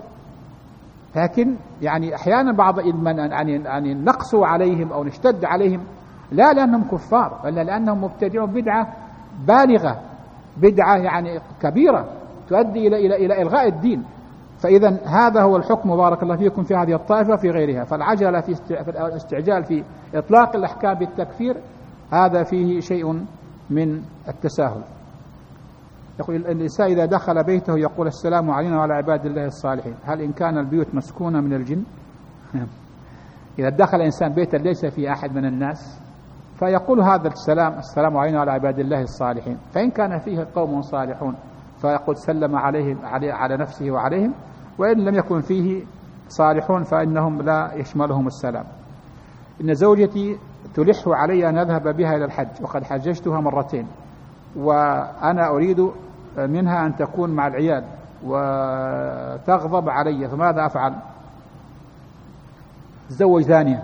لكن يعني أحيانا بعض يعني نقسو عليهم أو نشتد عليهم، لا لأنهم كفار، بل لأنهم مبتدعون بدعة بالغة، بدعة يعني كبيرة تؤدي إلى إلغاء الدين. فإذا هذا هو الحكم بارك الله فيكم في هذه الطائفة في غيرها. فالعجلة في الاستعجال في إطلاق الأحكام بالتكفير هذا فيه شيء من التساهل. يقول الإنسان إذا دخل بيته يقول السلام علينا وعلى عباد الله الصالحين، هل إن كان البيوت مسكونة من الجن؟ إذا دخل إنسان بيتا ليس فيه أحد من الناس فيقول هذا السلام علينا وعلى عباد الله الصالحين. فإن كان فيه قوم صالحون فيقول سلم عليهم على نفسه وعليهم، وإن لم يكن فيه صالحون فإنهم لا يشملهم السلام. إن زوجتي تلح علي أن أذهب بها إلى الحج، وقد حججتها مرتين، وأنا أريد منها أن تكون مع العيال وتغضب علي، فماذا أفعل؟ تزوج ثانية.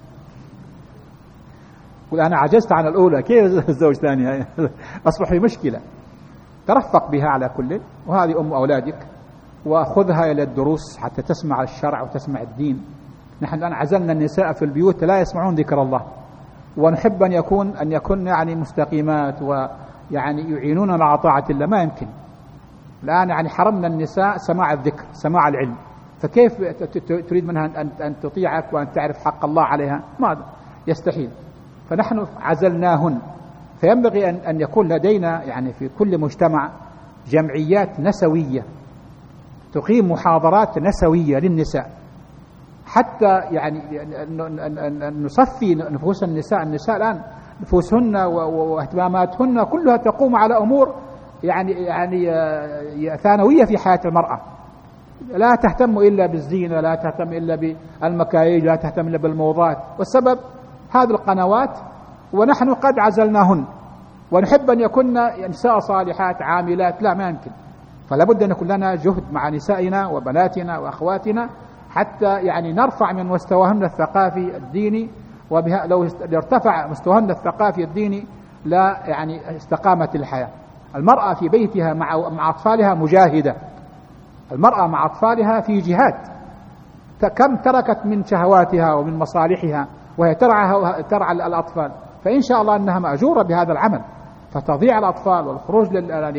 قل أنا عجزت عن الأولى، كيف تزوج ثانية؟ أصبح في مشكلة. ترفق بها على كل، وهذه أم أولادك، وخذها إلى الدروس حتى تسمع الشرع وتسمع الدين. نحن الآن عزلنا النساء في البيوت لا يسمعون ذكر الله، ونحب أن يكون يعني مستقيمات ويعني يعينون على طاعة الله. ما يمكن الآن يعني حرمنا النساء سماع الذكر، سماع العلم، فكيف تريد منها أن تطيعك وأن تعرف حق الله عليها؟ ما يستحيل. فنحن عزلناهن. فينبغي أن يكون لدينا يعني في كل مجتمع جمعيات نسوية تقيم محاضرات نسوية للنساء حتى يعني أن نصفي نفوس النساء. النساء الآن نفوسهن واهتماماتهن كلها تقوم على أمور يعني ثانوية في حياة المرأة، لا تهتم إلا بالزينة، لا تهتم إلا بالمكاييل، لا تهتم إلا بالموضات، والسبب هذه القنوات، ونحن قد عزلناهن ونحب أن يكون نساء صالحات عاملات، لا ما يمكن. فلا بد أن يكون لنا جهد مع نسائنا وبناتنا وأخواتنا حتى يعني نرفع من مستواهن الثقافي الديني، وبها لو ارتفع مستواهن الثقافي الديني لا يعني استقامت الحياة. المرأة في بيتها مع أطفالها مجاهدة، المرأة مع أطفالها في جهاد، كم تركت من شهواتها ومن مصالحها وهي ترعى الأطفال، فإن شاء الله أنها مأجورة بهذا العمل. فتضيع الأطفال والخروج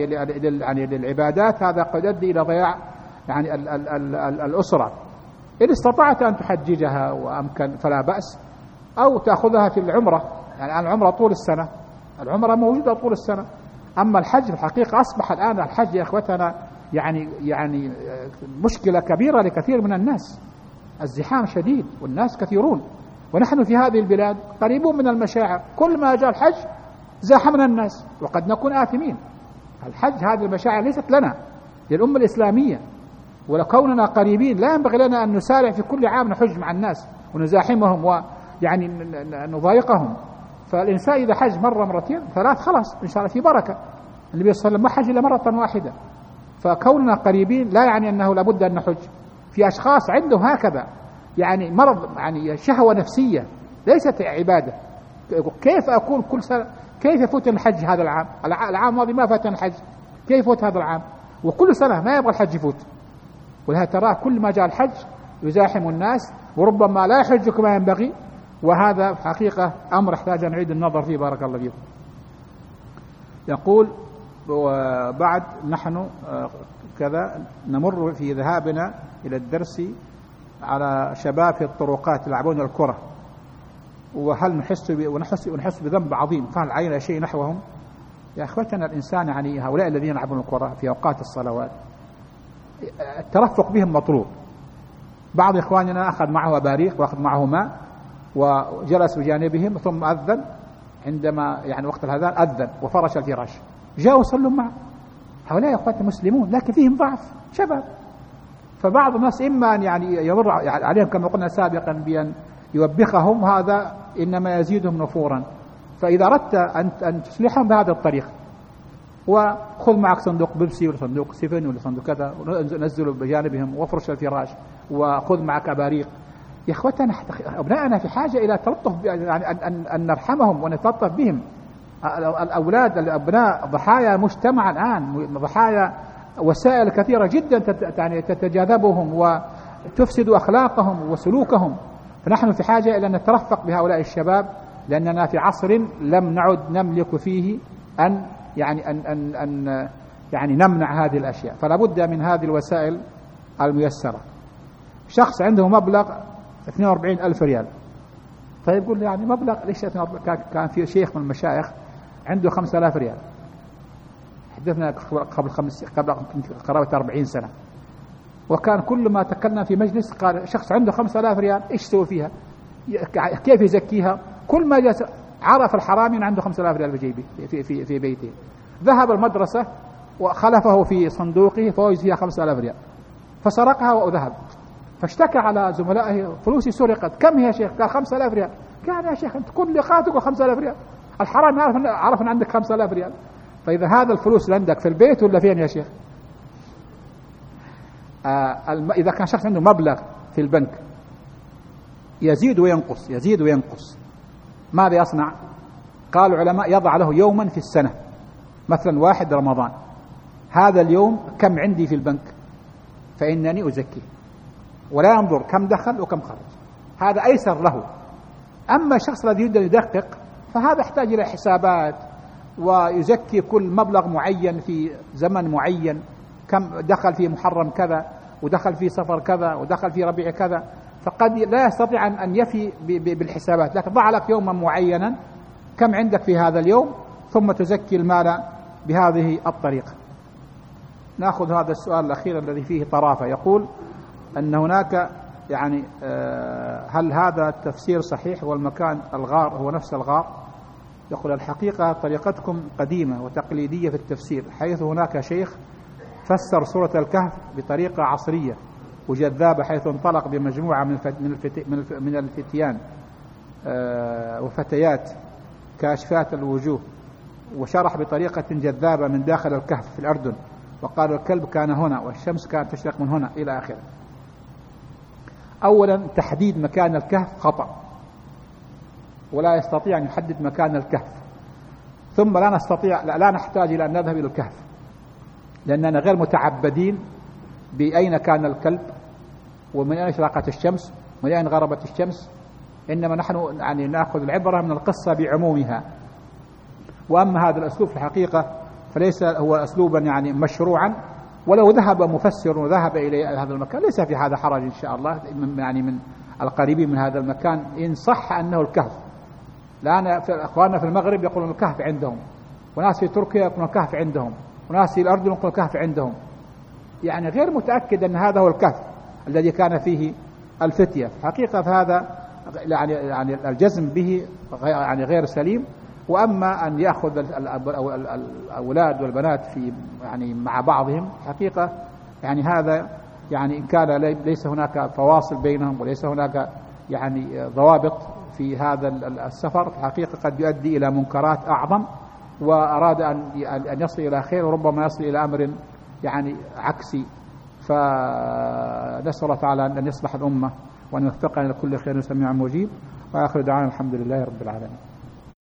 للعبادات هذا قد يؤدي إلى ضياع يعني الأسرة. إن استطعت أن تحججها وأمكن فلا بأس، أو تأخذها في العمرة، يعني العمرة طول السنة، العمرة موجودة طول السنة. أما الحج في الحقيقة أصبح الآن الحج يا إخوتنا يعني مشكلة كبيرة لكثير من الناس، الزحام شديد والناس كثيرون، ونحن في هذه البلاد قريبون من المشاعر، كل ما جاء الحج زاحمنا الناس وقد نكون آثمين. الحج هذه المشاعر ليست لنا، للأمة الإسلامية، ولكوننا قريبين لا ينبغي لنا أن نسارع في كل عام نحج مع الناس ونزاحمهم ويعني نضايقهم. فالإنسان إذا حج مرة مرتين ثلاث خلاص إن شاء الله في بركة. النبي صلى الله عليه وسلم ما حج إلا مرة واحدة. فكوننا قريبين لا يعني أنه لابد أن نحج. في أشخاص عندهم هكذا يعني مرض، يعني شهوة نفسية ليست عبادة. كيف أكون كل سنة، كيف يفوت الحج هذا العام؟ العام الماضي ما فات الحج، كيف يفوت هذا العام؟ وكل سنة ما يبغى الحج يفوت. ولهذا تراه كل ما جاء الحج يزاحم الناس وربما لا يحج كما ينبغي، وهذا في حقيقة أمر يحتاج أن نعيد النظر فيه. بارك الله فيكم. يقول وبعد نحن كذا نمر في ذهابنا إلى الدرس على شباب في الطرقات يلعبون الكرة، وهل نحس بذنب عظيم، فهل علينا شيء نحوهم؟ يا أخوتنا الإنسان يعني هؤلاء الذين يلعبون الكرة في أوقات الصلوات الترفق بهم مطلوب. بعض إخواننا أخذ معه أباريق وأخذ معه ماء وجلس بجانبهم ثم أذن، عندما يعني وقت الأذان أذن وفرش الفراش، جاءوا صلوا معه. هؤلاء أخواتنا مسلمون لكن فيهم ضعف شباب. فبعض الناس إما أن يعني يمر عليهم كما قلنا سابقا بأن يوبخهم، هذا إنما يزيدهم نفورا. فإذا أردت أن تصلحهم بهذه الطريقة، وخذ معك صندوق بيبسي ولا صندوق سيفن ولا صندوق كذا ونزلوا بجانبهم وافرش الفراش، وخذ معك أباريق. يا إخوتنا أبنائنا في حاجة إلى تلطف، يعني أن نرحمهم ونتلطف بهم. الأولاد الأبناء ضحايا مجتمع الآن، ضحايا وسائل كثيرة جدا تتجاذبهم وتفسد أخلاقهم وسلوكهم. فنحن في حاجة إلى أن نترفق بهؤلاء الشباب، لأننا في عصر لم نعد نملك فيه أن نمنع هذه الأشياء. فلا بد من هذه الوسائل الميسرة. شخص عنده مبلغ 42,000 ريال، طيب يقول يعني مبلغ ليش؟ كان في شيخ من المشايخ عنده 5,000 ريال، حدثنا قبل قرابة 40 سنة، وكان كل ما تكلم في مجلس قال شخص عنده 5,000 ريال ايش يسوي فيها؟ كيف يزكيها؟ كل ما جاء عرف الحرامي أن عنده 5,000 ريال في جيبه في بيته، ذهب المدرسة وخلفه في صندوقه فوجد فيها 5,000 ريال فسرقها وذهب، فاشتكى على زملائه فلوسي سرقت. كم هي يا شيخ؟ قال 5,000 ريال. قال يا شيخ أنت كل لقاتك 5,000 ريال، الحرام عرف أن عندك 5,000 ريال. فإذا هذا الفلوس عندك في البيت ولا فين يا شيخ؟ إذا كان شخص عنده مبلغ في البنك يزيد وينقص يزيد وينقص، ماذا يصنع؟ قال العلماء يضع له يوما في السنة، مثلا 1 رمضان، هذا اليوم كم عندي في البنك فإنني أزكيه، ولا ينظر كم دخل وكم خرج، هذا أيسر له. أما الشخص الذي يريد أن يدقق فهذا يحتاج إلى حسابات، ويزكي كل مبلغ معين في زمن معين، كم دخل في محرم كذا ودخل في صفر كذا ودخل في ربيع كذا، فقد لا يستطيع أن يفي بالحسابات. لكن ضع لك يوما معينا كم عندك في هذا اليوم ثم تزكي المال بهذه الطريقة. نأخذ هذا السؤال الأخير الذي فيه طرافة. يقول أن هناك يعني هل هذا التفسير صحيح والمكان الغار هو نفس الغار؟ يقول الحقيقة طريقتكم قديمة وتقليدية في التفسير، حيث هناك شيخ فسر سورة الكهف بطريقة عصرية وجذابة، حيث انطلق بمجموعة من الفتيان وفتيات كاشفات الوجوه، وشرح بطريقة جذابة من داخل الكهف في الأردن، وقال الكلب كان هنا والشمس كانت تشرق من هنا إلى آخره. أولا تحديد مكان الكهف خطأ، ولا يستطيع أن يحدد مكان الكهف. ثم لا نحتاج إلى أن نذهب إلى الكهف، لأننا غير متعبدين بأين كان الكلب ومن أين شرقت الشمس ومن أين غربت الشمس، إنما نحن يعني نأخذ العبرة من القصة بعمومها. وأما هذا الأسلوب في الحقيقة فليس هو أسلوبا يعني مشروعا، ولو ذهب مفسر وذهب إلى هذا المكان ليس في هذا حرج إن شاء الله، يعني من القريبين من هذا المكان إن صح أنه الكهف. الآن أخواننا في المغرب يقولون الكهف عندهم، وناس في تركيا يقولون الكهف عندهم، وناس في الأردن يقولون الكهف عندهم، يعني غير متأكد أن هذا هو الكهف الذي كان فيه الفتية. في الحقيقة فهذا يعني الجزم به يعني غير سليم. وأما أن يأخذ الأولاد والبنات في يعني مع بعضهم، حقيقة يعني هذا يعني إن كان ليس هناك فواصل بينهم وليس هناك يعني ضوابط في هذا السفر، في الحقيقة قد يؤدي إلى منكرات أعظم، وأراد أن يصل إلى خير وربما يصل إلى أمر يعني عكسي. فنسأل الله تعالى أن يصلح الأمة وأن يوفقنا لكل خير سميع مجيب، وآخر دعوانا الحمد لله رب العالمين.